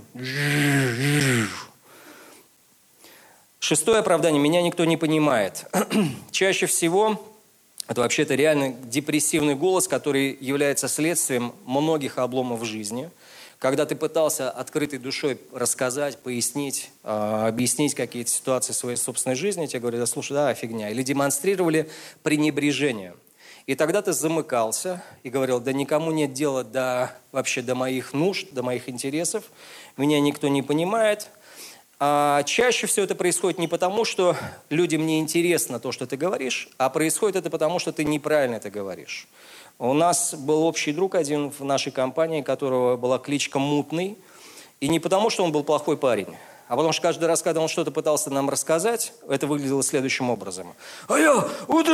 Шестое оправдание. Меня никто не понимает. Чаще всего это вообще-то реально депрессивный голос, который является следствием многих обломов в жизни. Когда ты пытался открытой душой рассказать, пояснить, объяснить какие-то ситуации своей собственной жизни, тебе говорят: да слушай, да, фигня. Или демонстрировали пренебрежение. И тогда ты замыкался и говорил: да никому нет дела вообще до моих нужд, до моих интересов, меня никто не понимает. А чаще всего это происходит не потому, что людям не интересно то, что ты говоришь, а происходит это потому, что ты неправильно это говоришь. У нас был общий друг один в нашей компании, у которого была кличка Мутный. И не потому, что он был плохой парень, а потому что каждый раз, когда он что-то пытался нам рассказать, это выглядело следующим образом. А я,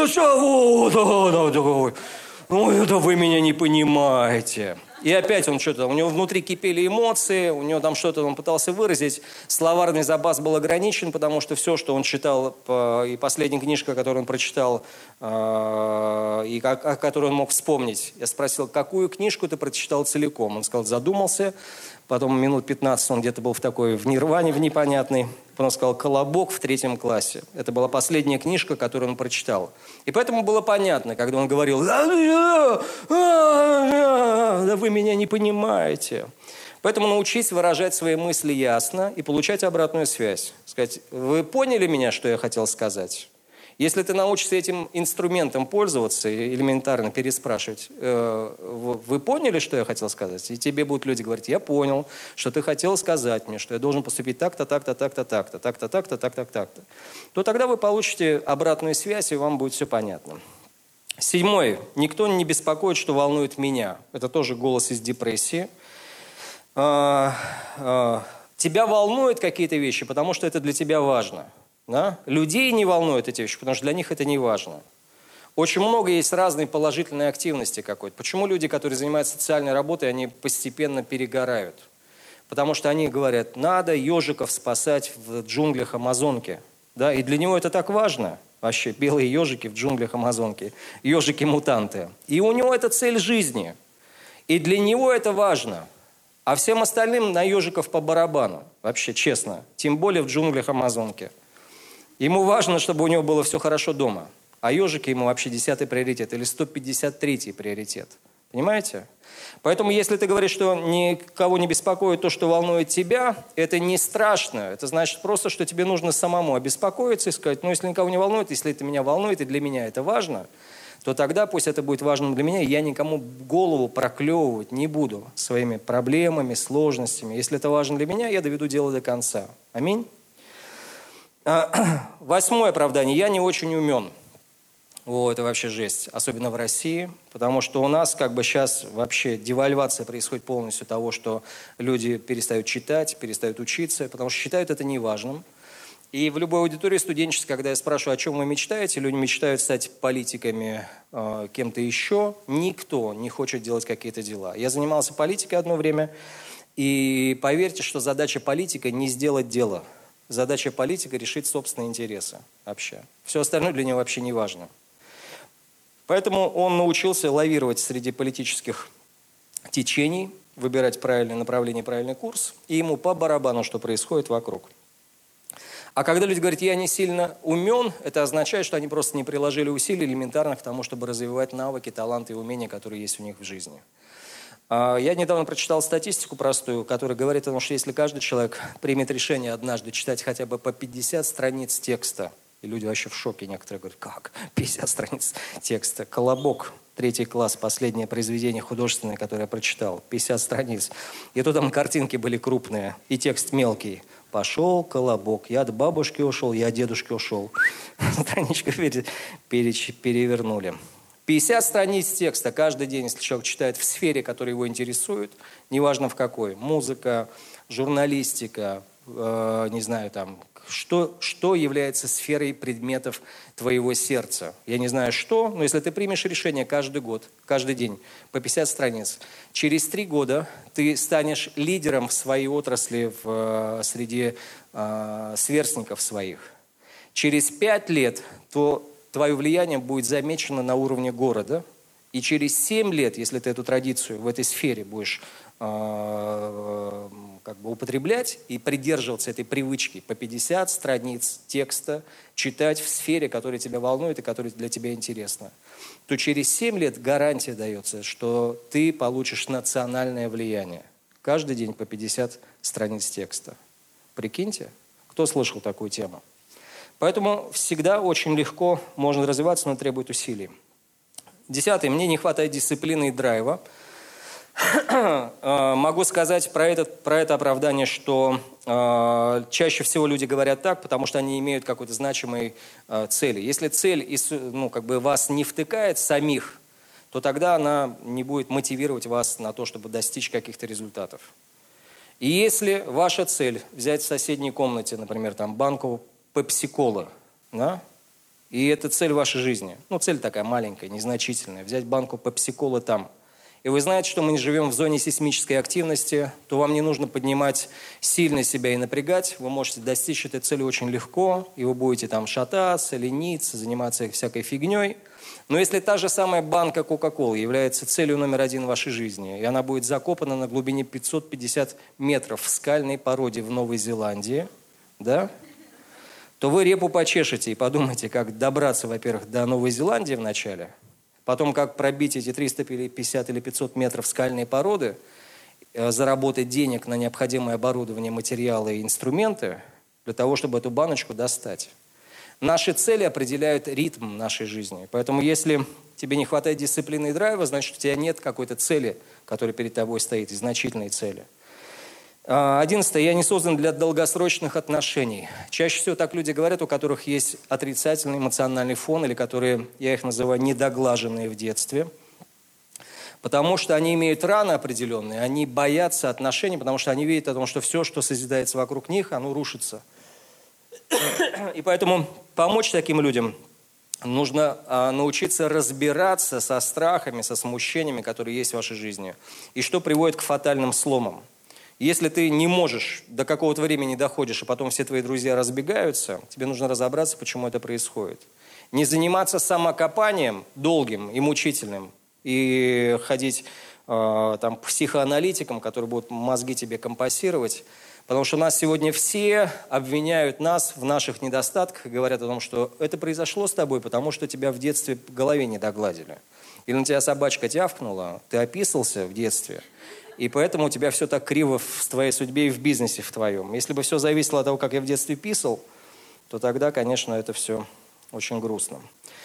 это вы меня не понимаете. И опять у него внутри кипели эмоции, у него там что-то он пытался выразить. Словарный запас был ограничен, потому что все, что он читал, и последняя книжка, которую он прочитал, и о которой он мог вспомнить. Я спросил: какую книжку ты прочитал целиком? Он сказал: задумался. Потом минут 15 он где-то был в нирване, в непонятной. Потом сказал: «Колобок в 3 классе». Это была последняя книжка, которую он прочитал. И поэтому было понятно, когда он говорил: да вы меня не понимаете. Поэтому научись выражать свои мысли ясно и получать обратную связь. Сказать: вы поняли меня, что я хотел сказать? Если ты научишься этим инструментом пользоваться, элементарно переспрашивать: вы поняли, что я хотел сказать? И тебе будут люди говорить: я понял, что ты хотел сказать мне, что я должен поступить так-то, так-то, так-то, так-то, так-то, так-то, так-то, так-то. То тогда вы получите обратную связь, и вам будет все понятно. 7. Никто не беспокоит, что волнует меня. Это тоже голос из депрессии. Тебя волнуют какие-то вещи, потому что это для тебя важно. Да? Людей не волнуют эти вещи, потому что для них это не важно. Очень много есть разной положительной активности какой-то. Почему люди, которые занимаются социальной работой, они постепенно перегорают? Потому что они говорят, надо ежиков спасать в джунглях Амазонки. Да? И для него это так важно. Вообще, белые ежики в джунглях Амазонки. Ежики-мутанты. И у него это цель жизни. И для него это важно. А всем остальным на ежиков по барабану. Вообще, честно. Тем более в джунглях Амазонки. Ему важно, чтобы у него было все хорошо дома. А ежики ему вообще 10-й приоритет или 153-й приоритет. Понимаете? Поэтому, если ты говоришь, что никого не беспокоит то, что волнует тебя, это не страшно. Это значит просто, что тебе нужно самому обеспокоиться и сказать, ну, если никого не волнует, если это меня волнует и для меня это важно, то тогда пусть это будет важным для меня, и я никому голову проклевывать не буду своими проблемами, сложностями. Если это важно для меня, я доведу дело до конца. Аминь. 8-е оправдание. Я не очень умен. О, это вообще жесть. Особенно в России. Потому что у нас как бы сейчас вообще девальвация происходит полностью того, что люди перестают читать, перестают учиться, потому что считают это неважным. И в любой аудитории студенческой, когда я спрашиваю, о чем вы мечтаете, люди мечтают стать политиками, кем-то еще. Никто не хочет делать какие-то дела. Я занимался политикой одно время. И поверьте, что задача политика не сделать дело. Задача политика решить собственные интересы вообще. Все остальное для него вообще не важно. Поэтому он научился лавировать среди политических течений, выбирать правильное направление, правильный курс, и ему по барабану, что происходит вокруг. А когда люди говорят, я не сильно умен, это означает, что они просто не приложили усилий элементарно к тому, чтобы развивать навыки, таланты и умения, которые есть у них в жизни. Я недавно прочитал статистику простую, которая говорит о том, что если каждый человек примет решение однажды читать хотя бы по 50 страниц текста, и люди вообще в шоке, некоторые говорят, как 50 страниц текста? «Колобок», 3 класс, последнее произведение художественное, которое я прочитал, 50 страниц. И то там картинки были крупные, и текст мелкий. Пошел колобок, я от бабушки ушел, я от дедушки ушел. Страничку перевернули. 50 страниц текста каждый день, если человек читает в сфере, которая его интересует, неважно в какой, музыка, журналистика, не знаю, там, что является сферой предметов твоего сердца. Я не знаю что, но если ты примешь решение каждый год, каждый день по 50 страниц, через 3 года ты станешь лидером в своей отрасли среди сверстников своих. Через 5 лет твое влияние будет замечено на уровне города. И через 7 лет, если ты эту традицию в этой сфере будешь употреблять и придерживаться этой привычки по 50 страниц текста, читать в сфере, которая тебя волнует и которая для тебя интересна, то через 7 лет гарантия дается, что ты получишь национальное влияние. Каждый день по 50 страниц текста. Прикиньте, кто слышал такую тему? Поэтому всегда очень легко можно развиваться, но требует усилий. 10. Мне не хватает дисциплины и драйва. Могу сказать про это оправдание, что чаще всего люди говорят так, потому что они имеют какой-то значимой цели. Если цель вас не втыкает самих, то тогда она не будет мотивировать вас на то, чтобы достичь каких-то результатов. И если ваша цель взять в соседней комнате, например, там, банку пепси-колы, да, и это цель вашей жизни, цель такая маленькая, незначительная, взять банку пепси-колы там, и вы знаете, что мы не живем в зоне сейсмической активности, то вам не нужно поднимать сильно себя и напрягать. Вы можете достичь этой цели очень легко, и вы будете там шататься, лениться, заниматься всякой фигней. Но если та же самая банка Кока-Колы является целью номер 1 в вашей жизни, и она будет закопана на глубине 550 метров в скальной породе в Новой Зеландии, да, то вы репу почешете и подумайте, как добраться, во-первых, до Новой Зеландии вначале, потом как пробить эти 350 или 500 метров скальной породы, заработать денег на необходимое оборудование, материалы и инструменты для того, чтобы эту баночку достать. Наши цели определяют ритм нашей жизни. Поэтому если тебе не хватает дисциплины и драйва, значит, у тебя нет какой-то цели, которая перед тобой стоит, и значительной цели. 11. Я не создан для долгосрочных отношений. Чаще всего так люди говорят, у которых есть отрицательный эмоциональный фон, или которые, я их называю, недоглаженные в детстве. Потому что они имеют раны определенные, они боятся отношений, потому что они видят о том, что все, что созидается вокруг них, оно рушится. И поэтому помочь таким людям нужно научиться разбираться со страхами, со смущениями, которые есть в вашей жизни, и что приводит к фатальным сломам. Если ты не можешь, до какого-то времени доходишь, и потом все твои друзья разбегаются, тебе нужно разобраться, почему это происходит. Не заниматься самокопанием долгим и мучительным, и ходить к психоаналитикам, которые будут мозги тебе компасировать. Потому что нас сегодня все обвиняют нас в наших недостатках и говорят о том, что это произошло с тобой, потому что тебя в детстве по голове не догладили. Или на тебя собачка тявкнула, ты описался в детстве, и поэтому у тебя все так криво в твоей судьбе и в бизнесе в твоем. Если бы все зависело от того, как я в детстве писал, то тогда, конечно, это все очень грустно.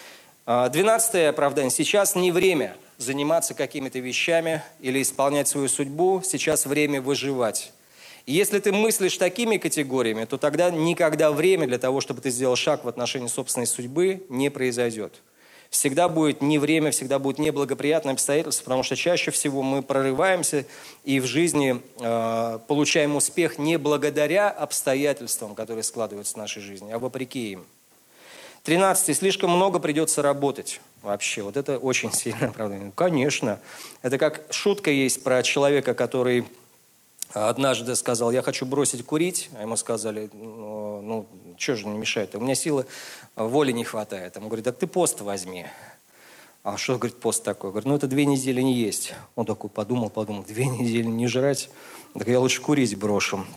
12-е оправдание. Сейчас не время заниматься какими-то вещами или исполнять свою судьбу, сейчас время выживать. И если ты мыслишь такими категориями, то тогда никогда время для того, чтобы ты сделал шаг в отношении собственной судьбы, не произойдет. Всегда будет не время, всегда будет неблагоприятные обстоятельства, потому что чаще всего мы прорываемся и в жизни получаем успех не благодаря обстоятельствам, которые складываются в нашей жизни, а вопреки им. 13. Слишком много придется работать вообще. Вот это очень сильное оправдание. Конечно. Это как шутка есть про человека, который однажды сказал: я хочу бросить курить. А ему сказали: ну что же не мешает? У меня силы воли не хватает. Ему говорит: так ты пост возьми. А что, говорит, пост такой? Говорит: это 2 недели не есть. Он такой подумал, 2 недели не жрать. Так я лучше курить брошу.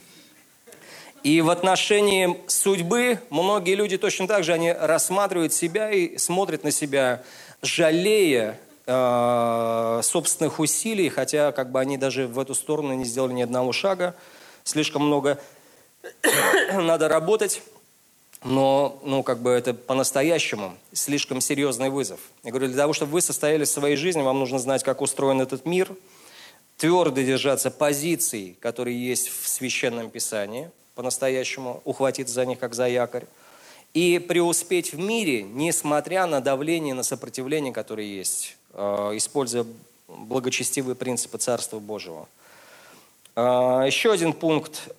И в отношении судьбы многие люди точно так же, они рассматривают себя и смотрят на себя, жалея собственных усилий, хотя они даже в эту сторону не сделали ни одного шага. Слишком много надо работать, но это по-настоящему слишком серьезный вызов. Я говорю, для того, чтобы вы состоялись в своей жизни, вам нужно знать, как устроен этот мир, твердо держаться позиций, которые есть в Священном Писании, по-настоящему ухватиться за них, как за якорь, и преуспеть в мире, несмотря на давление, на сопротивление, которое есть, используя благочестивые принципы Царства Божьего. Еще один пункт.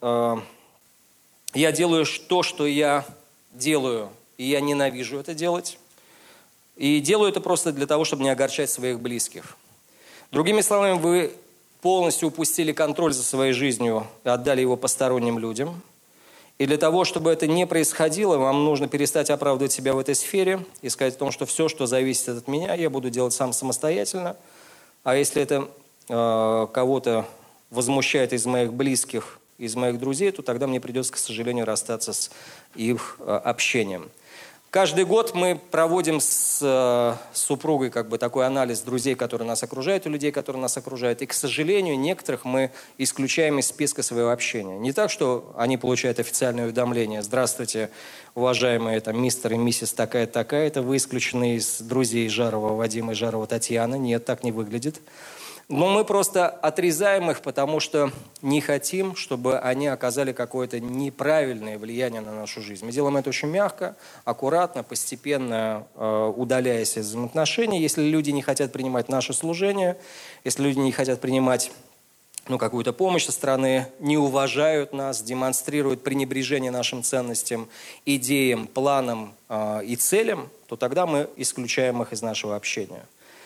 Я делаю то, что я делаю, и я ненавижу это делать. И делаю это просто для того, чтобы не огорчать своих близких. Другими словами, вы полностью упустили контроль за своей жизнью и отдали его посторонним людям. И для того, чтобы это не происходило, вам нужно перестать оправдывать себя в этой сфере и сказать о том, что все, что зависит от меня, я буду делать сам самостоятельно. А если это кого-то возмущает из моих близких, из моих друзей, то тогда мне придется, к сожалению, расстаться с их общением. Каждый год мы проводим с супругой такой анализ друзей, которые нас окружают, и людей, которые нас окружают. И, к сожалению, некоторых мы исключаем из списка своего общения. Не так, что они получают официальное уведомление: здравствуйте, уважаемые мистер и миссис такая-то, это вы исключены из друзей Жарова Вадима и Жарова Татьяна. Нет, так не выглядит. Но мы просто отрезаем их, потому что не хотим, чтобы они оказали какое-то неправильное влияние на нашу жизнь. Мы делаем это очень мягко, аккуратно, постепенно удаляясь из взаимоотношений. Если люди не хотят принимать наше служение, если люди не хотят принимать какую-то помощь со стороны, не уважают нас, демонстрируют пренебрежение нашим ценностям, идеям, планам и целям, то тогда мы исключаем их из нашего общения.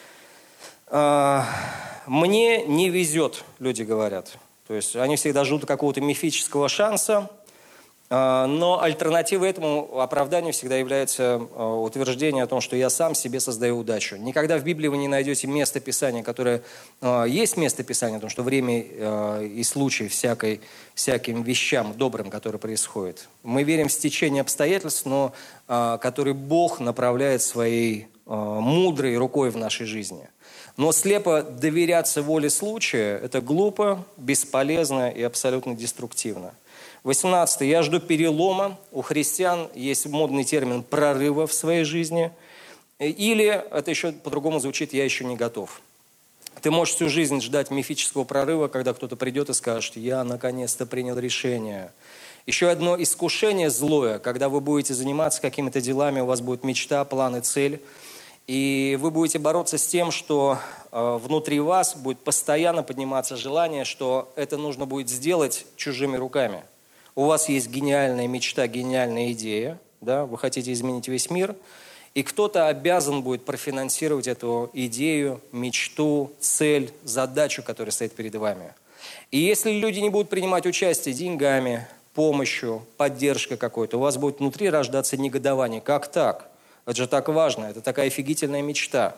Мне не везет, люди говорят. То есть они всегда ждут какого-то мифического шанса, но альтернативой этому оправданию всегда является утверждение о том, что я сам себе создаю удачу. Никогда в Библии вы не найдете место Писания, которое есть место Писания, о том, что время и случай всяким вещам добрым, которые происходят. Мы верим в стечение обстоятельств, но которые Бог направляет своей мудрой рукой в нашей жизни. Но слепо доверяться воле случая – это глупо, бесполезно и абсолютно деструктивно. 18. Я жду перелома. У христиан есть модный термин «прорыва» в своей жизни. Или, это еще по-другому звучит, «я еще не готов». Ты можешь всю жизнь ждать мифического прорыва, когда кто-то придет и скажет: «Я наконец-то принял решение». Еще одно искушение злое, когда вы будете заниматься какими-то делами, у вас будет мечта, план и цель. И вы будете бороться с тем, что внутри вас будет постоянно подниматься желание, что это нужно будет сделать чужими руками. у вас есть гениальная мечта, гениальная идея, да, вы хотите изменить весь мир, и кто-то обязан будет профинансировать эту идею, мечту, цель, задачу, которая стоит перед вами. И если люди не будут принимать участие деньгами, помощью, поддержкой какой-то, у вас будет внутри рождаться негодование. Как так? Это же так важно, это такая офигительная мечта.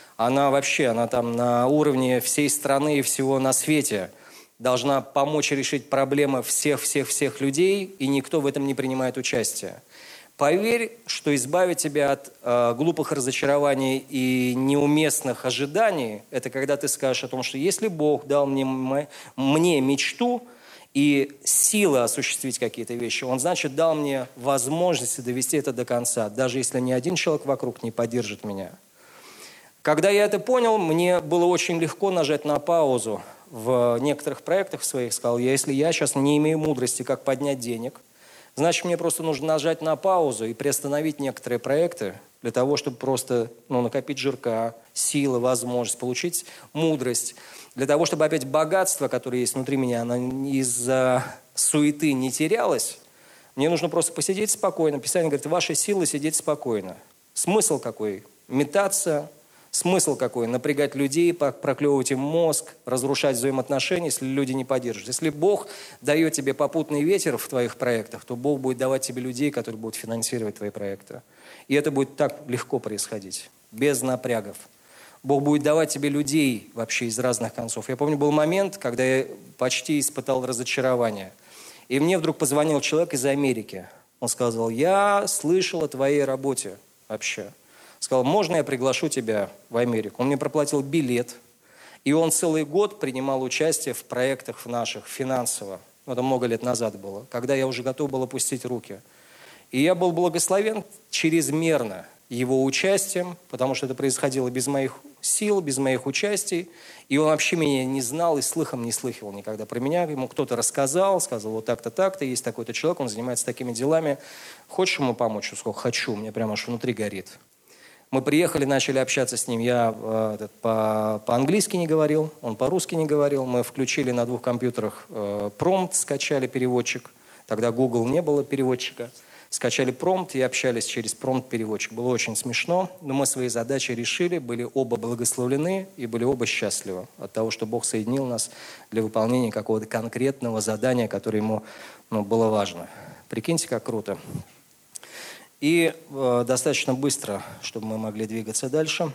Она там на уровне всей страны и всего на свете должна помочь решить проблемы всех людей, и никто в этом не принимает участие. Поверь, что избавить тебя от глупых разочарований и неуместных ожиданий, это когда ты скажешь о том, что если Бог дал мне мечту и силы осуществить какие-то вещи, Он, значит, дал мне возможность довести это до конца, даже если ни один человек вокруг не поддержит меня. Когда я это понял, мне было очень легко нажать на паузу в некоторых проектах своих. Сказал, если я сейчас не имею мудрости, как поднять денег, значит, мне просто нужно нажать на паузу и приостановить некоторые проекты для того, чтобы просто накопить жирка, силы, возможность, получить мудрость. Для того, чтобы опять богатство, которое есть внутри меня, оно из-за суеты не терялось, мне нужно просто посидеть спокойно. Писание говорит, ваши силы сидеть спокойно. Смысл какой? Метаться. Смысл какой? Напрягать людей, проклевывать им мозг, разрушать взаимоотношения, если люди не поддерживают. Если Бог дает тебе попутный ветер в твоих проектах, то Бог будет давать тебе людей, которые будут финансировать твои проекты. И это будет так легко происходить, без напрягов. Бог будет давать тебе людей вообще из разных концов. Я помню, был момент, когда я почти испытал разочарование. И мне вдруг позвонил человек из Америки. Он сказал, я слышал о твоей работе вообще. Сказал, можно я приглашу тебя в Америку? Он мне проплатил билет, и он целый год принимал участие в проектах наших финансово. Это много лет назад было, когда я уже готов был опустить руки. И я был благословен чрезмерно его участием, потому что это происходило без моих сил, без моих участий. И он вообще меня не знал и слыхом не слыхивал никогда про меня. Ему кто-то рассказал, сказал, вот так-то, так-то, есть такой-то человек, он занимается такими делами. Хочешь ему помочь? Он сказал, хочу, мне прямо аж внутри горит. Мы приехали, начали общаться с ним. Я по-английски не говорил, он по-русски не говорил. Мы включили на 2 компьютерах промпт, скачали переводчик. Тогда Google не было переводчика. Скачали промпт и общались через промпт-переводчик. Было очень смешно, но мы свои задачи решили, были оба благословлены и были оба счастливы от того, что Бог соединил нас для выполнения какого-то конкретного задания, которое ему было важно. Прикиньте, как круто. И достаточно быстро, чтобы мы могли двигаться дальше.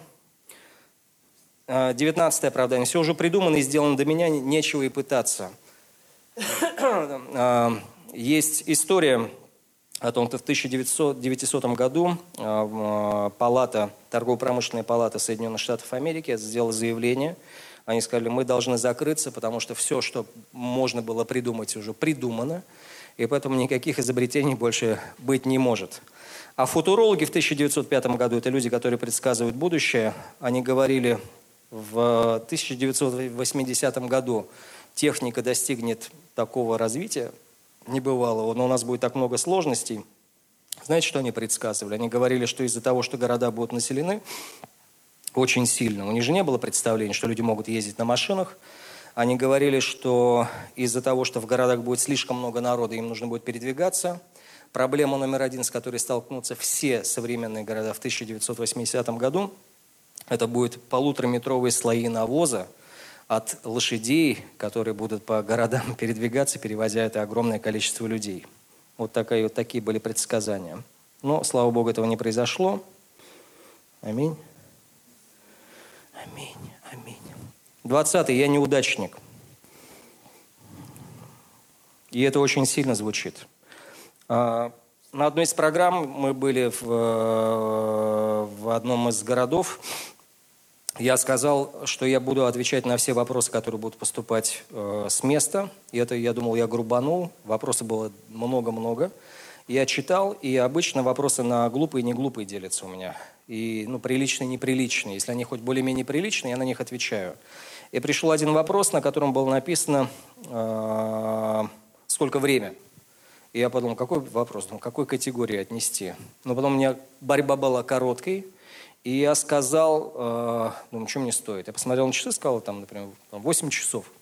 19-е оправдание. Все уже придумано и сделано до меня, нечего и пытаться. Есть история о том, что в 1900 году Торгово-промышленная палата Соединенных Штатов Америки сделала заявление. Они сказали, мы должны закрыться, потому что все, что можно было придумать, уже придумано. И поэтому никаких изобретений больше быть не может. А футурологи в 1905 году, это люди, которые предсказывают будущее, они говорили, в 1980 году техника достигнет такого развития небывалого, но у нас будет так много сложностей. Знаете, что они предсказывали? Они говорили, что из-за того, что города будут населены очень сильно, у них же не было представления, что люди могут ездить на машинах. Они говорили, что из-за того, что в городах будет слишком много народа, им нужно будет передвигаться. Проблема номер 1, с которой столкнутся все современные города в 1980 году, это будут 1,5-метровые слои навоза от лошадей, которые будут по городам передвигаться, перевозя это огромное количество людей. Вот такие были предсказания. Но, слава Богу, этого не произошло. Аминь. Аминь. Аминь. 20-й. Я неудачник. И это очень сильно звучит. На одной из программ мы были в одном из городов. Я сказал, что я буду отвечать на все вопросы, которые будут поступать с места. И это, я думал, я грубанул. Вопросов было много-много. Я читал, и обычно вопросы на глупые и неглупые делятся у меня. И приличные и неприличные. Если они хоть более-менее приличные, я на них отвечаю. И пришел один вопрос, на котором было написано «Сколько время?». И я подумал, какой вопрос, к какой категории отнести. Но потом у меня борьба была короткой, и я сказал, думаю, что мне стоит. Я посмотрел на часы, сказал, например, 8 часов.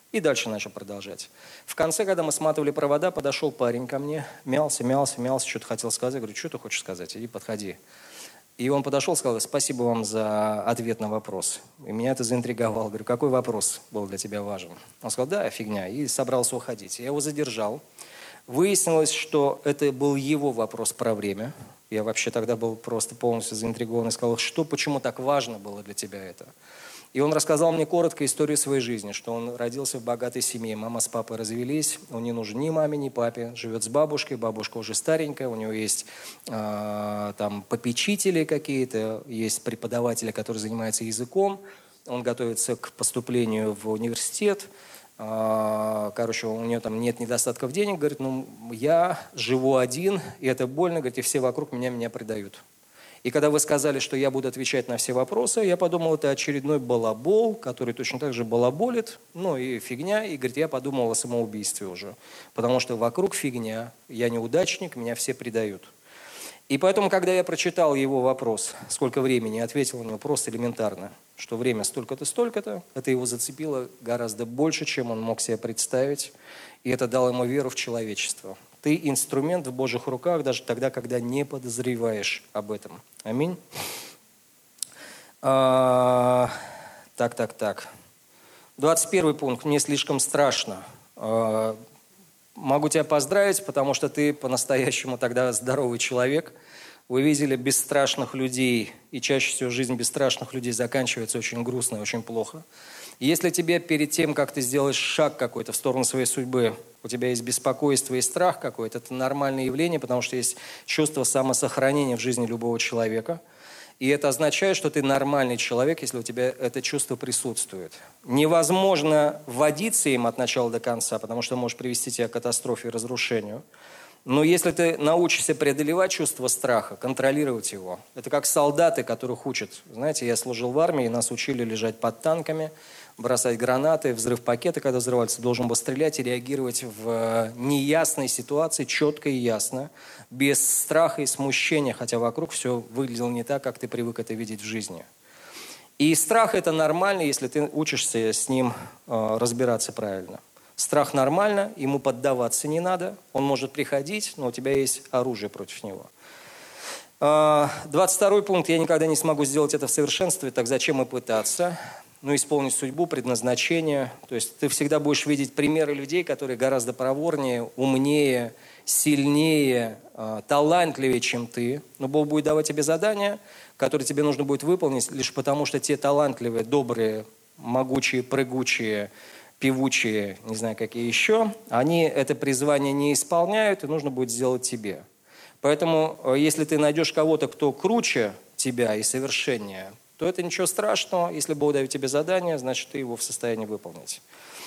И дальше начал продолжать. В конце, когда мы сматывали провода, подошел парень ко мне, мялся, что-то хотел сказать. Я говорю, что ты хочешь сказать? Иди, подходи. И он подошел и сказал, спасибо вам за ответ на вопрос. И меня это заинтриговало. Говорю, какой вопрос был для тебя важен? Он сказал, да, фигня. И собрался уходить. Я его задержал. Выяснилось, что это был его вопрос про время. Я вообще тогда был просто полностью заинтригован и сказал, почему так важно было для тебя это? И он рассказал мне коротко историю своей жизни, что он родился в богатой семье, мама с папой развелись, он не нужен ни маме, ни папе, живет с бабушкой, бабушка уже старенькая, у него есть там попечители какие-то, есть преподаватели, которые занимаются языком, он готовится к поступлению в университет, короче, у него там нет недостатков денег, говорит, я живу один, и это больно, говорит, и все вокруг меня предают. И когда вы сказали, что я буду отвечать на все вопросы, я подумал, это очередной балабол, который точно так же балаболит, и фигня. И, говорит, я подумал о самоубийстве уже. Потому что вокруг фигня, я неудачник, меня все предают. И поэтому, когда я прочитал его вопрос, сколько времени, ответил на него просто элементарно, что время столько-то, столько-то, это его зацепило гораздо больше, чем он мог себе представить. И это дало ему веру в человечество. Ты инструмент в Божьих руках даже тогда, когда не подозреваешь об этом. Аминь. Так. 21 пункт. Мне слишком страшно. Могу тебя поздравить, потому что ты по-настоящему тогда здоровый человек. Вы видели бесстрашных людей, и чаще всего жизнь бесстрашных людей заканчивается очень грустно и очень плохо. Если тебе перед тем, как ты сделаешь шаг какой-то в сторону своей судьбы, у тебя есть беспокойство и страх какой-то, это нормальное явление, потому что есть чувство самосохранения в жизни любого человека. И это означает, что ты нормальный человек, если у тебя это чувство присутствует. Невозможно водиться им от начала до конца, потому что может привести тебя к катастрофе и разрушению. Но если ты научишься преодолевать чувство страха, контролировать его, это как солдаты, которых учат. Знаете, я служил в армии, нас учили лежать под танками, бросать гранаты, взрыв пакета, когда взрывается, должен был стрелять и реагировать в неясной ситуации четко и ясно, без страха и смущения, хотя вокруг все выглядело не так, как ты привык это видеть в жизни. И страх – это нормально, если ты учишься с ним разбираться правильно. Страх нормально, ему поддаваться не надо, он может приходить, но у тебя есть оружие против него. 22 пункт. Я никогда не смогу сделать это в совершенстве, так зачем и пытаться? Исполнить судьбу, предназначение. То есть ты всегда будешь видеть примеры людей, которые гораздо проворнее, умнее, сильнее, талантливее, чем ты. Но Бог будет давать тебе задания, которые тебе нужно будет выполнить, лишь потому что те талантливые, добрые, могучие, прыгучие, певучие, не знаю, какие еще, они это призвание не исполняют, и нужно будет сделать тебе. Поэтому, если ты найдешь кого-то, кто круче тебя и совершеннее, то это ничего страшного. Если Бог дает тебе задание, значит, ты его в состоянии выполнить.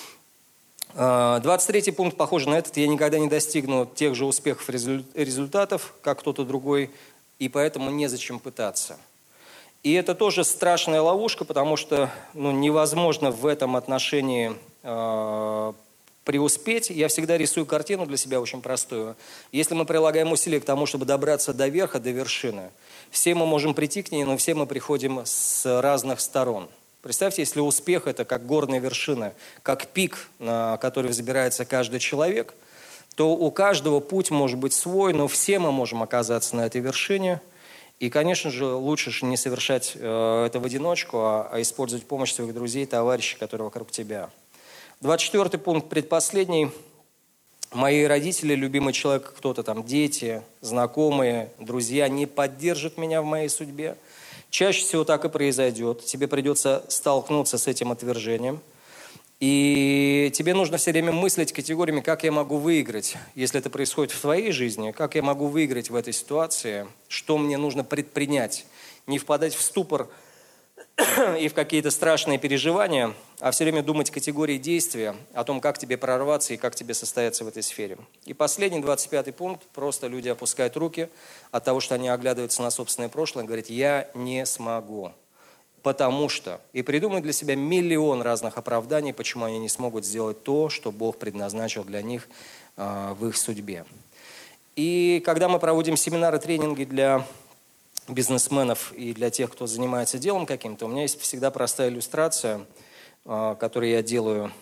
23 пункт похож на этот. Я никогда не достигну тех же успехов и результатов, как кто-то другой, и поэтому незачем пытаться. И это тоже страшная ловушка, потому что невозможно в этом отношении преуспеть. Я всегда рисую картину для себя очень простую. Если мы прилагаем усилия к тому, чтобы добраться до верха, до вершины, все мы можем прийти к ней, но все мы приходим с разных сторон. Представьте, если успех – это как горная вершина, как пик, на который взбирается каждый человек, то у каждого путь может быть свой, но все мы можем оказаться на этой вершине. И, конечно же, лучше не совершать это в одиночку, а использовать помощь своих друзей, товарищей, которые вокруг тебя. 24 пункт, предпоследний. Мои родители, любимый человек, кто-то там, дети, знакомые, друзья, не поддержат меня в моей судьбе. Чаще всего так и произойдет. Тебе придется столкнуться с этим отвержением. И тебе нужно все время мыслить категориями, как я могу выиграть, если это происходит в твоей жизни, как я могу выиграть в этой ситуации, что мне нужно предпринять. Не впадать в ступор и в какие-то страшные переживания, а все время думать категории действия, о том, как тебе прорваться и как тебе состояться в этой сфере. И последний, 25 пункт, просто люди опускают руки от того, что они оглядываются на собственное прошлое и говорят, я не смогу, потому что. И придумают для себя миллион разных оправданий, почему они не смогут сделать то, что Бог предназначил для них в их судьбе. И когда мы проводим семинары, тренинги для бизнесменов и для тех, кто занимается делом каким-то, у меня есть всегда простая иллюстрация, которую я делаю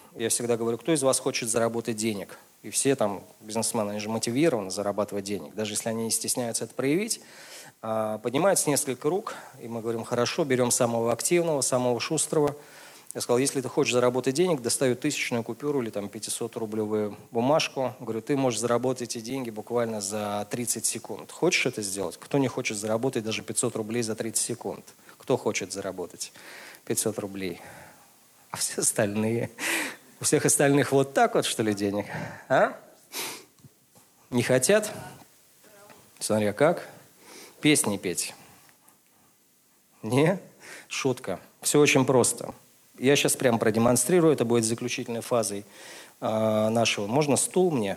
я всегда говорю, кто из вас хочет заработать денег? И все там бизнесмены, они же мотивированы зарабатывать денег, даже если они не стесняются это проявить. Поднимается несколько рук, и мы говорим, хорошо, берем самого активного, самого шустрого. Я сказал, если ты хочешь заработать денег, достаю 1000-ную купюру или там 500-рублевую бумажку. Говорю, ты можешь заработать эти деньги буквально за 30 секунд. Хочешь это сделать? Кто не хочет заработать даже 500 рублей за 30 секунд? Кто хочет заработать 500 рублей? А все остальные? У всех остальных вот так вот, что ли, денег? А? Не хотят? Смотря как. Песни петь. Не? Шутка. Все очень просто. Я сейчас прямо продемонстрирую. Это будет заключительной фазой нашего. Можно стул мне?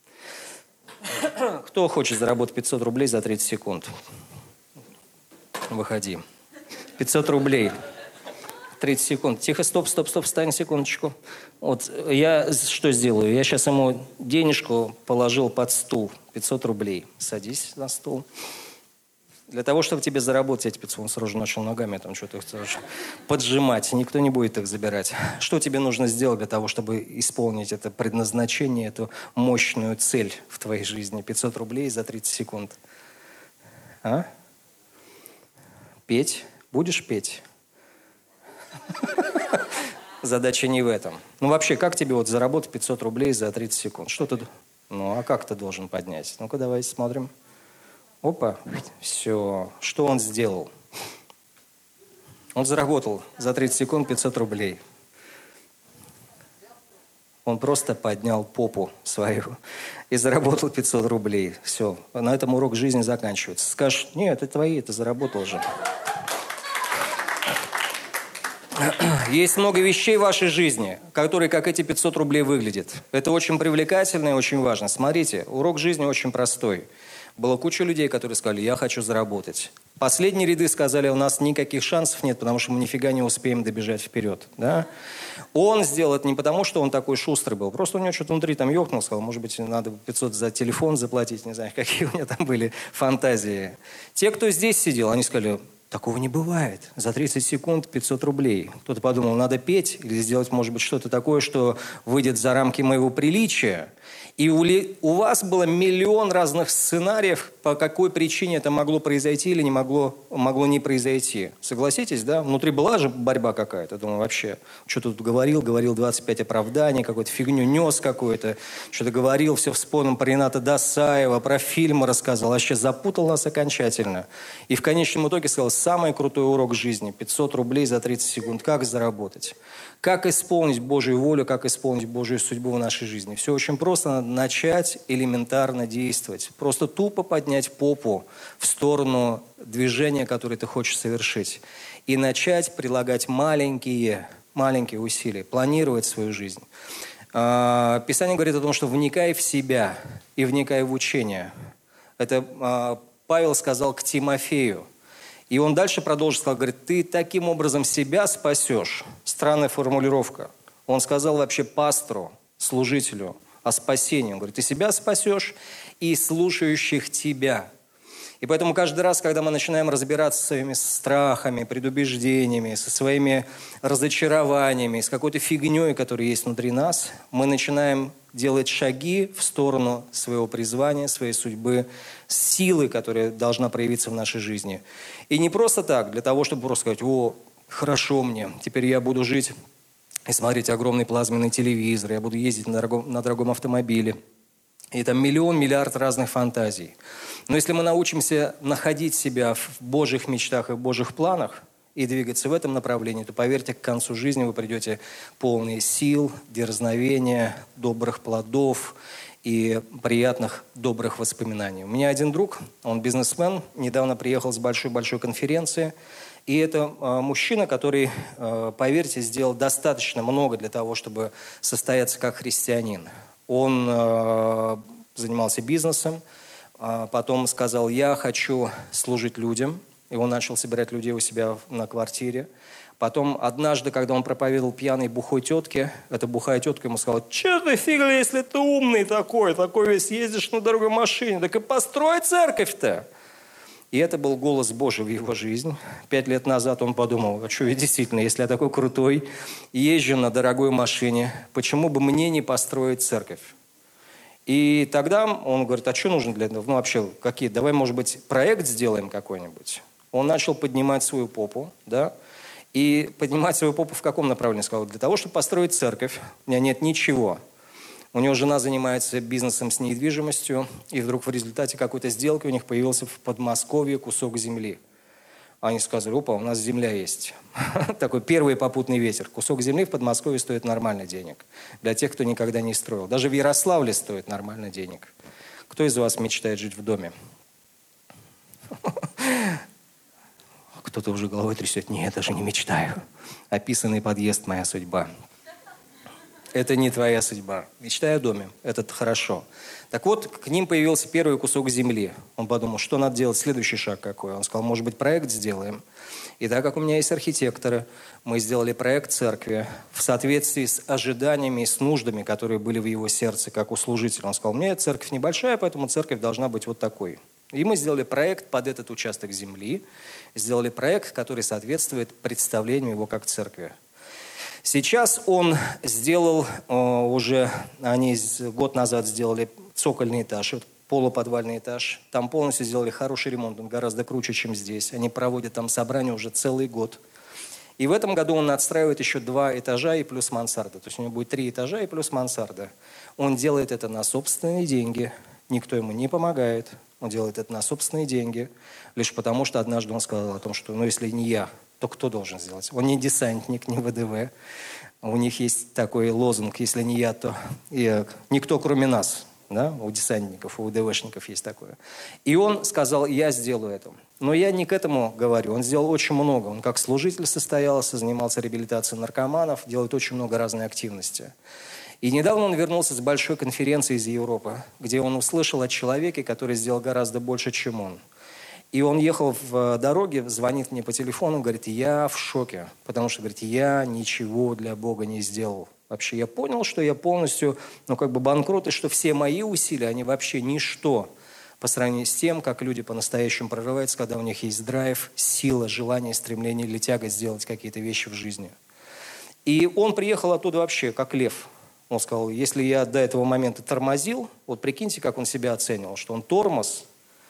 Кто хочет заработать 500 рублей за 30 секунд? Выходи. 500 рублей. 30 секунд. Тихо, стоп, встань секундочку. Вот я что сделаю? Я сейчас ему денежку положил под стул. 500 рублей. Садись на стул. Для того, чтобы тебе заработать эти 500, он сразу начал ногами там что-то поджимать. Никто не будет их забирать. Что тебе нужно сделать для того, чтобы исполнить это предназначение, эту мощную цель в твоей жизни? 500 рублей за 30 секунд. А? Петь? Будешь петь? Задача не в этом. Ну вообще, как тебе вот заработать 500 рублей за 30 секунд? Что ты... Ну, а как ты должен поднять? Ну-ка, давай смотрим. Опа, все. Что он сделал? Он заработал за 30 секунд 500 рублей. Он просто поднял попу свою и заработал 500 рублей. Все. На этом урок жизни заканчивается. Скажешь, нет, это твои, ты заработал же. Есть много вещей в вашей жизни, которые как эти 500 рублей выглядят. Это очень привлекательно и очень важно. Смотрите, урок жизни очень простой. Было куча людей, которые сказали, я хочу заработать. Последние ряды сказали, у нас никаких шансов нет, потому что мы нифига не успеем добежать вперед. Да? Он сделал это не потому, что он такой шустрый был. Просто у него что-то внутри там ёкнул, сказал, может быть, надо 500 за телефон заплатить, не знаю, какие у него там были фантазии. Те, кто здесь сидел, они сказали, такого не бывает. За 30 секунд 500 рублей. Кто-то подумал, надо петь или сделать, может быть, что-то такое, что выйдет за рамки моего приличия. И у вас было миллион разных сценариев, по какой причине это могло произойти или могло не произойти. Согласитесь, да? Внутри была же борьба какая-то. Думаю, вообще, что тут говорил 25 оправданий, какую-то фигню нес какую-то, что-то говорил, все вспомнил про Рената Досаева, про фильмы рассказывал, вообще запутал нас окончательно. И в конечном итоге сказал, самый крутой урок жизни, 500 рублей за 30 секунд, как заработать. Как исполнить Божью волю, как исполнить Божью судьбу в нашей жизни. Все очень просто, надо начать элементарно действовать. Просто тупо поднять попу в сторону движения, которое ты хочешь совершить. И начать прилагать маленькие усилия, планировать свою жизнь. Писание говорит о том, что вникай в себя и вникай в учение. Это Павел сказал к Тимофею. И он дальше продолжил, сказал, говорит, ты таким образом себя спасешь. Странная формулировка. Он сказал вообще пастору, служителю о спасении. Он говорит, ты себя спасешь и слушающих тебя. И поэтому каждый раз, когда мы начинаем разбираться со своими страхами, предубеждениями, со своими разочарованиями, с какой-то фигней, которая есть внутри нас, мы начинаем делать шаги в сторону своего призвания, своей судьбы, силы, которая должна проявиться в нашей жизни. И не просто так, для того, чтобы просто сказать, о, хорошо мне, теперь я буду жить и смотреть огромный плазменный телевизор, я буду ездить на дорогом автомобиле. И там миллиард разных фантазий. Но если мы научимся находить себя в Божьих мечтах и в Божьих планах и двигаться в этом направлении, то, поверьте, к концу жизни вы придете полные сил, дерзновения, добрых плодов и приятных, добрых воспоминаний. У меня один друг, он бизнесмен, недавно приехал с большой-большой конференции. И это мужчина, который, поверьте, сделал достаточно много для того, чтобы состояться как христианин. Он занимался бизнесом, потом сказал, я хочу служить людям. И он начал собирать людей у себя на квартире. Потом однажды, когда он проповедовал пьяной бухой тетке, эта бухая тетка ему сказала, что ты фига, если ты умный такой весь ездишь на дорогой машине, так и построй церковь-то. И это был голос Божий в его жизнь. 5 лет назад он подумал, а что, ведь действительно, если я такой крутой, езжу на дорогой машине, почему бы мне не построить церковь? И тогда он говорит, а что нужно для этого? Ну, вообще, давай, может быть, проект сделаем какой-нибудь. Он начал поднимать свою попу, да, и поднимать свою попу в каком направлении? Сказал, для того, чтобы построить церковь, у меня нет ничего. У него жена занимается бизнесом с недвижимостью, и вдруг в результате какой-то сделки у них появился в Подмосковье кусок земли. Они сказали, опа, у нас земля есть. Такой первый попутный ветер. Кусок земли в Подмосковье стоит нормально денег. Для тех, кто никогда не строил. Даже в Ярославле стоит нормально денег. Кто из вас мечтает жить в доме? Кто-то уже головой трясет. Нет, даже не мечтаю. Описанный подъезд – моя судьба. Это не твоя судьба. Мечтай о доме. Это хорошо. Так вот, к ним появился первый кусок земли. Он подумал, что надо делать, следующий шаг какой. Он сказал, может быть, проект сделаем. И так как у меня есть архитекторы, мы сделали проект церкви в соответствии с ожиданиями и с нуждами, которые были в его сердце, как у служителя. Он сказал, у меня церковь небольшая, поэтому церковь должна быть вот такой. И мы сделали проект под этот участок земли, сделали проект, который соответствует представлению его как церкви. Сейчас он сделал они год назад сделали цокольный этаж, полуподвальный этаж. Там полностью сделали хороший ремонт, он гораздо круче, чем здесь. Они проводят там собрания уже целый год. И в этом году он отстраивает еще 2 этажа и плюс мансарда. То есть у него будет 3 этажа и плюс мансарда. Он делает это на собственные деньги. Никто ему не помогает. Он делает это на собственные деньги. Лишь потому, что однажды он сказал о том, что если не я, то кто должен сделать? Он не десантник, не ВДВ. У них есть такой лозунг, если не я, то никто кроме нас. Да? У десантников, у ВДВшников есть такое. И он сказал, я сделаю это. Но я не к этому говорю. Он сделал очень много. Он как служитель состоялся, занимался реабилитацией наркоманов, делает очень много разной активности. И недавно он вернулся с большой конференции из Европы, где он услышал о человеке, который сделал гораздо больше, чем он. И он ехал в дороге, звонит мне по телефону, говорит, я в шоке, потому что, говорит, я ничего для Бога не сделал. Вообще я понял, что я полностью, банкрот, и что все мои усилия, они вообще ничто по сравнению с тем, как люди по-настоящему прорываются, когда у них есть драйв, сила, желание, стремление или тяга сделать какие-то вещи в жизни. И он приехал оттуда вообще как лев. Он сказал, если я до этого момента тормозил, вот прикиньте, как он себя оценивал, что он тормоз,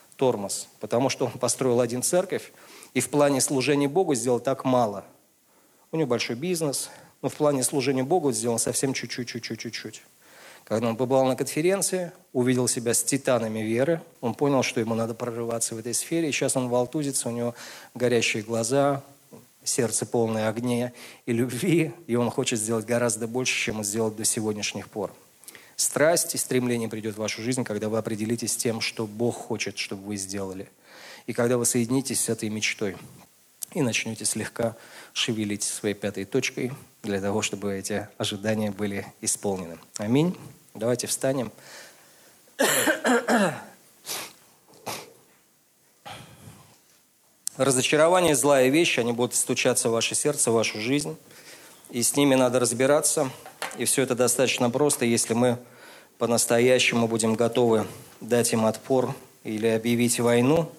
потому что он построил один церковь и в плане служения Богу сделал так мало. У него большой бизнес, но в плане служения Богу сделал совсем чуть-чуть. Когда он побывал на конференции, увидел себя с титанами веры, он понял, что ему надо прорываться в этой сфере, и сейчас он волтузится, у него горящие глаза, сердце полное огня и любви, и он хочет сделать гораздо больше, чем он сделал до сегодняшних пор. Страсть и стремление придет в вашу жизнь, когда вы определитесь с тем, что Бог хочет, чтобы вы сделали. И когда вы соединитесь с этой мечтой и начнете слегка шевелить своей 5-й точкой для того, чтобы эти ожидания были исполнены. Аминь. Давайте встанем. Разочарование – злая вещь, они будут стучаться в ваше сердце, в вашу жизнь. И с ними надо разбираться. И все это достаточно просто, если мы по-настоящему будем готовы дать им отпор или объявить войну.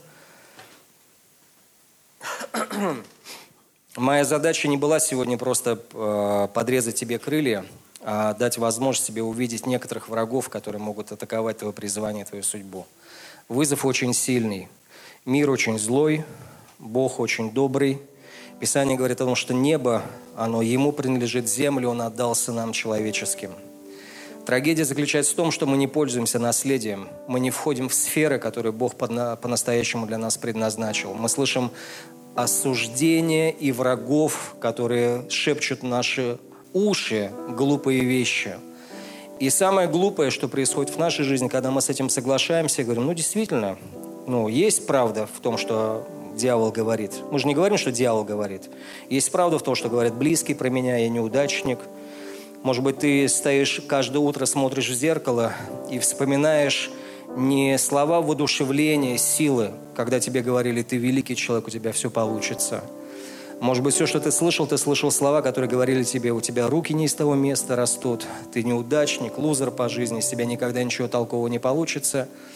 Моя задача не была сегодня просто подрезать тебе крылья, а дать возможность тебе увидеть некоторых врагов, которые могут атаковать твое призвание, твою судьбу. Вызов очень сильный. Мир очень злой, Бог очень добрый. Писание говорит о том, что небо, оно ему принадлежит, землю он отдал сынам человеческим. Трагедия заключается в том, что мы не пользуемся наследием. Мы не входим в сферы, которые Бог по-настоящему для нас предназначил. Мы слышим осуждения и врагов, которые шепчут наши уши глупые вещи. И самое глупое, что происходит в нашей жизни, когда мы с этим соглашаемся, говорим, действительно, есть правда в том, что дьявол говорит. Мы же не говорим, что дьявол говорит. Есть правда в том, что говорят близкие про меня, я неудачник. Может быть, ты стоишь каждое утро, смотришь в зеркало и вспоминаешь не слова воодушевления, силы, когда тебе говорили, ты великий человек, у тебя все получится. Может быть, все, что ты слышал слова, которые говорили тебе, у тебя руки не из того места растут, ты неудачник, лузер по жизни, из тебя никогда ничего толкового не получится.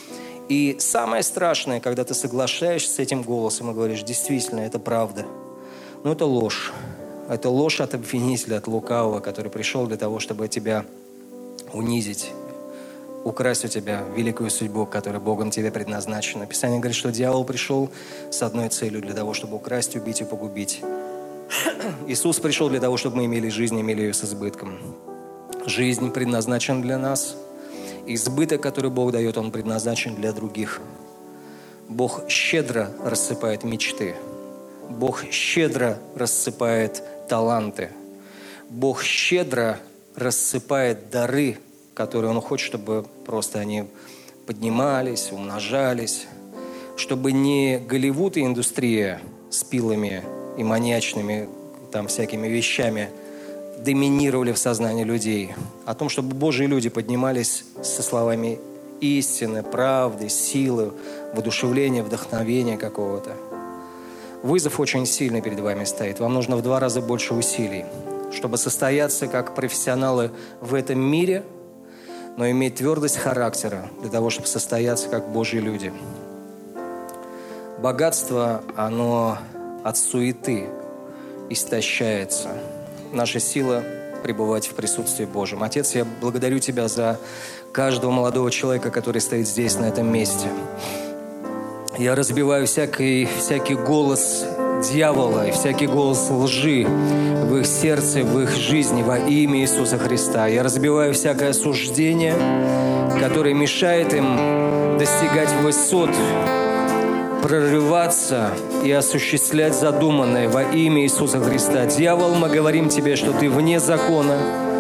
И самое страшное, когда ты соглашаешься с этим голосом и говоришь, действительно, это правда. Но это ложь. Это ложь от обвинителя, от лукавого, который пришел для того, чтобы тебя унизить, украсть у тебя великую судьбу, которая Богом тебе предназначена. Писание говорит, что дьявол пришел с одной целью, для того, чтобы украсть, убить и погубить. Иисус пришел для того, чтобы мы имели жизнь, имели ее с избытком. Жизнь предназначена для нас. Избыток, который Бог дает, он предназначен для других. Бог щедро рассыпает мечты. Бог щедро рассыпает таланты. Бог щедро рассыпает дары, которые Он хочет, чтобы просто они поднимались, умножались. Чтобы не Голливуд и индустрия с пилами и маньячными там всякими вещами доминировали в сознании людей. О том, чтобы Божьи люди поднимались со словами истины, правды, силы, воодушевления, вдохновения какого-то. Вызов очень сильный перед вами стоит. Вам нужно в 2 раза больше усилий, чтобы состояться как профессионалы в этом мире, но иметь твердость характера для того, чтобы состояться как Божьи люди. Богатство, оно от суеты истощается. Наша сила пребывать в присутствии Божьем. Отец, я благодарю Тебя за каждого молодого человека, который стоит здесь, на этом месте. Я разбиваю всякий голос дьявола и всякий голос лжи в их сердце, в их жизни во имя Иисуса Христа. Я разбиваю всякое осуждение, которое мешает им достигать высот, прорываться и осуществлять задуманное во имя Иисуса Христа. Дьявол, мы говорим тебе, что ты вне закона.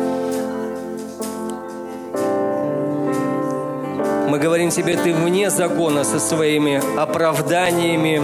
Мы говорим тебе, ты вне закона со своими оправданиями,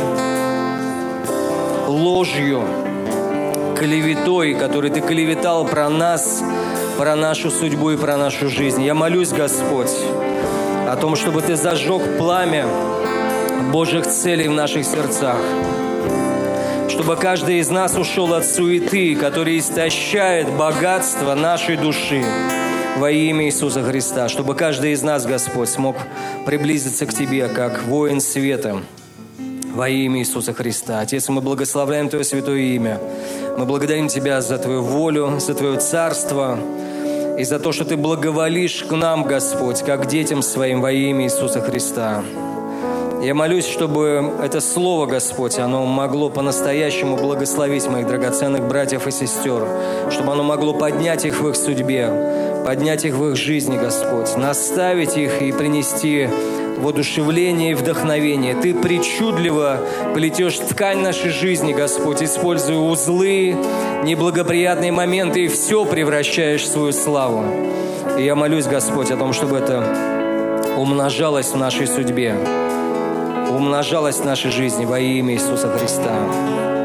ложью, клеветой, которой ты клеветал про нас, про нашу судьбу и про нашу жизнь. Я молюсь, Господь, о том, чтобы ты зажег пламя Божьих целей в наших сердцах, чтобы каждый из нас ушел от суеты, которая истощает богатство нашей души во имя Иисуса Христа, чтобы каждый из нас, Господь, смог приблизиться к Тебе, как воин света, во имя Иисуса Христа. Отец, мы благословляем Твое святое имя. Мы благодарим Тебя за Твою волю, за Твое царство и за то, что Ты благоволишь к нам, Господь, как к детям Своим во имя Иисуса Христа. Я молюсь, чтобы это слово, Господь, оно могло по-настоящему благословить моих драгоценных братьев и сестер, чтобы оно могло поднять их в их судьбе, поднять их в их жизни, Господь, наставить их и принести воодушевление и вдохновение. Ты причудливо плетешь ткань нашей жизни, Господь, используя узлы, неблагоприятные моменты, и все превращаешь в свою славу. И я молюсь, Господь, о том, чтобы это умножалось в нашей судьбе, умножалось в нашей жизни во имя Иисуса Христа.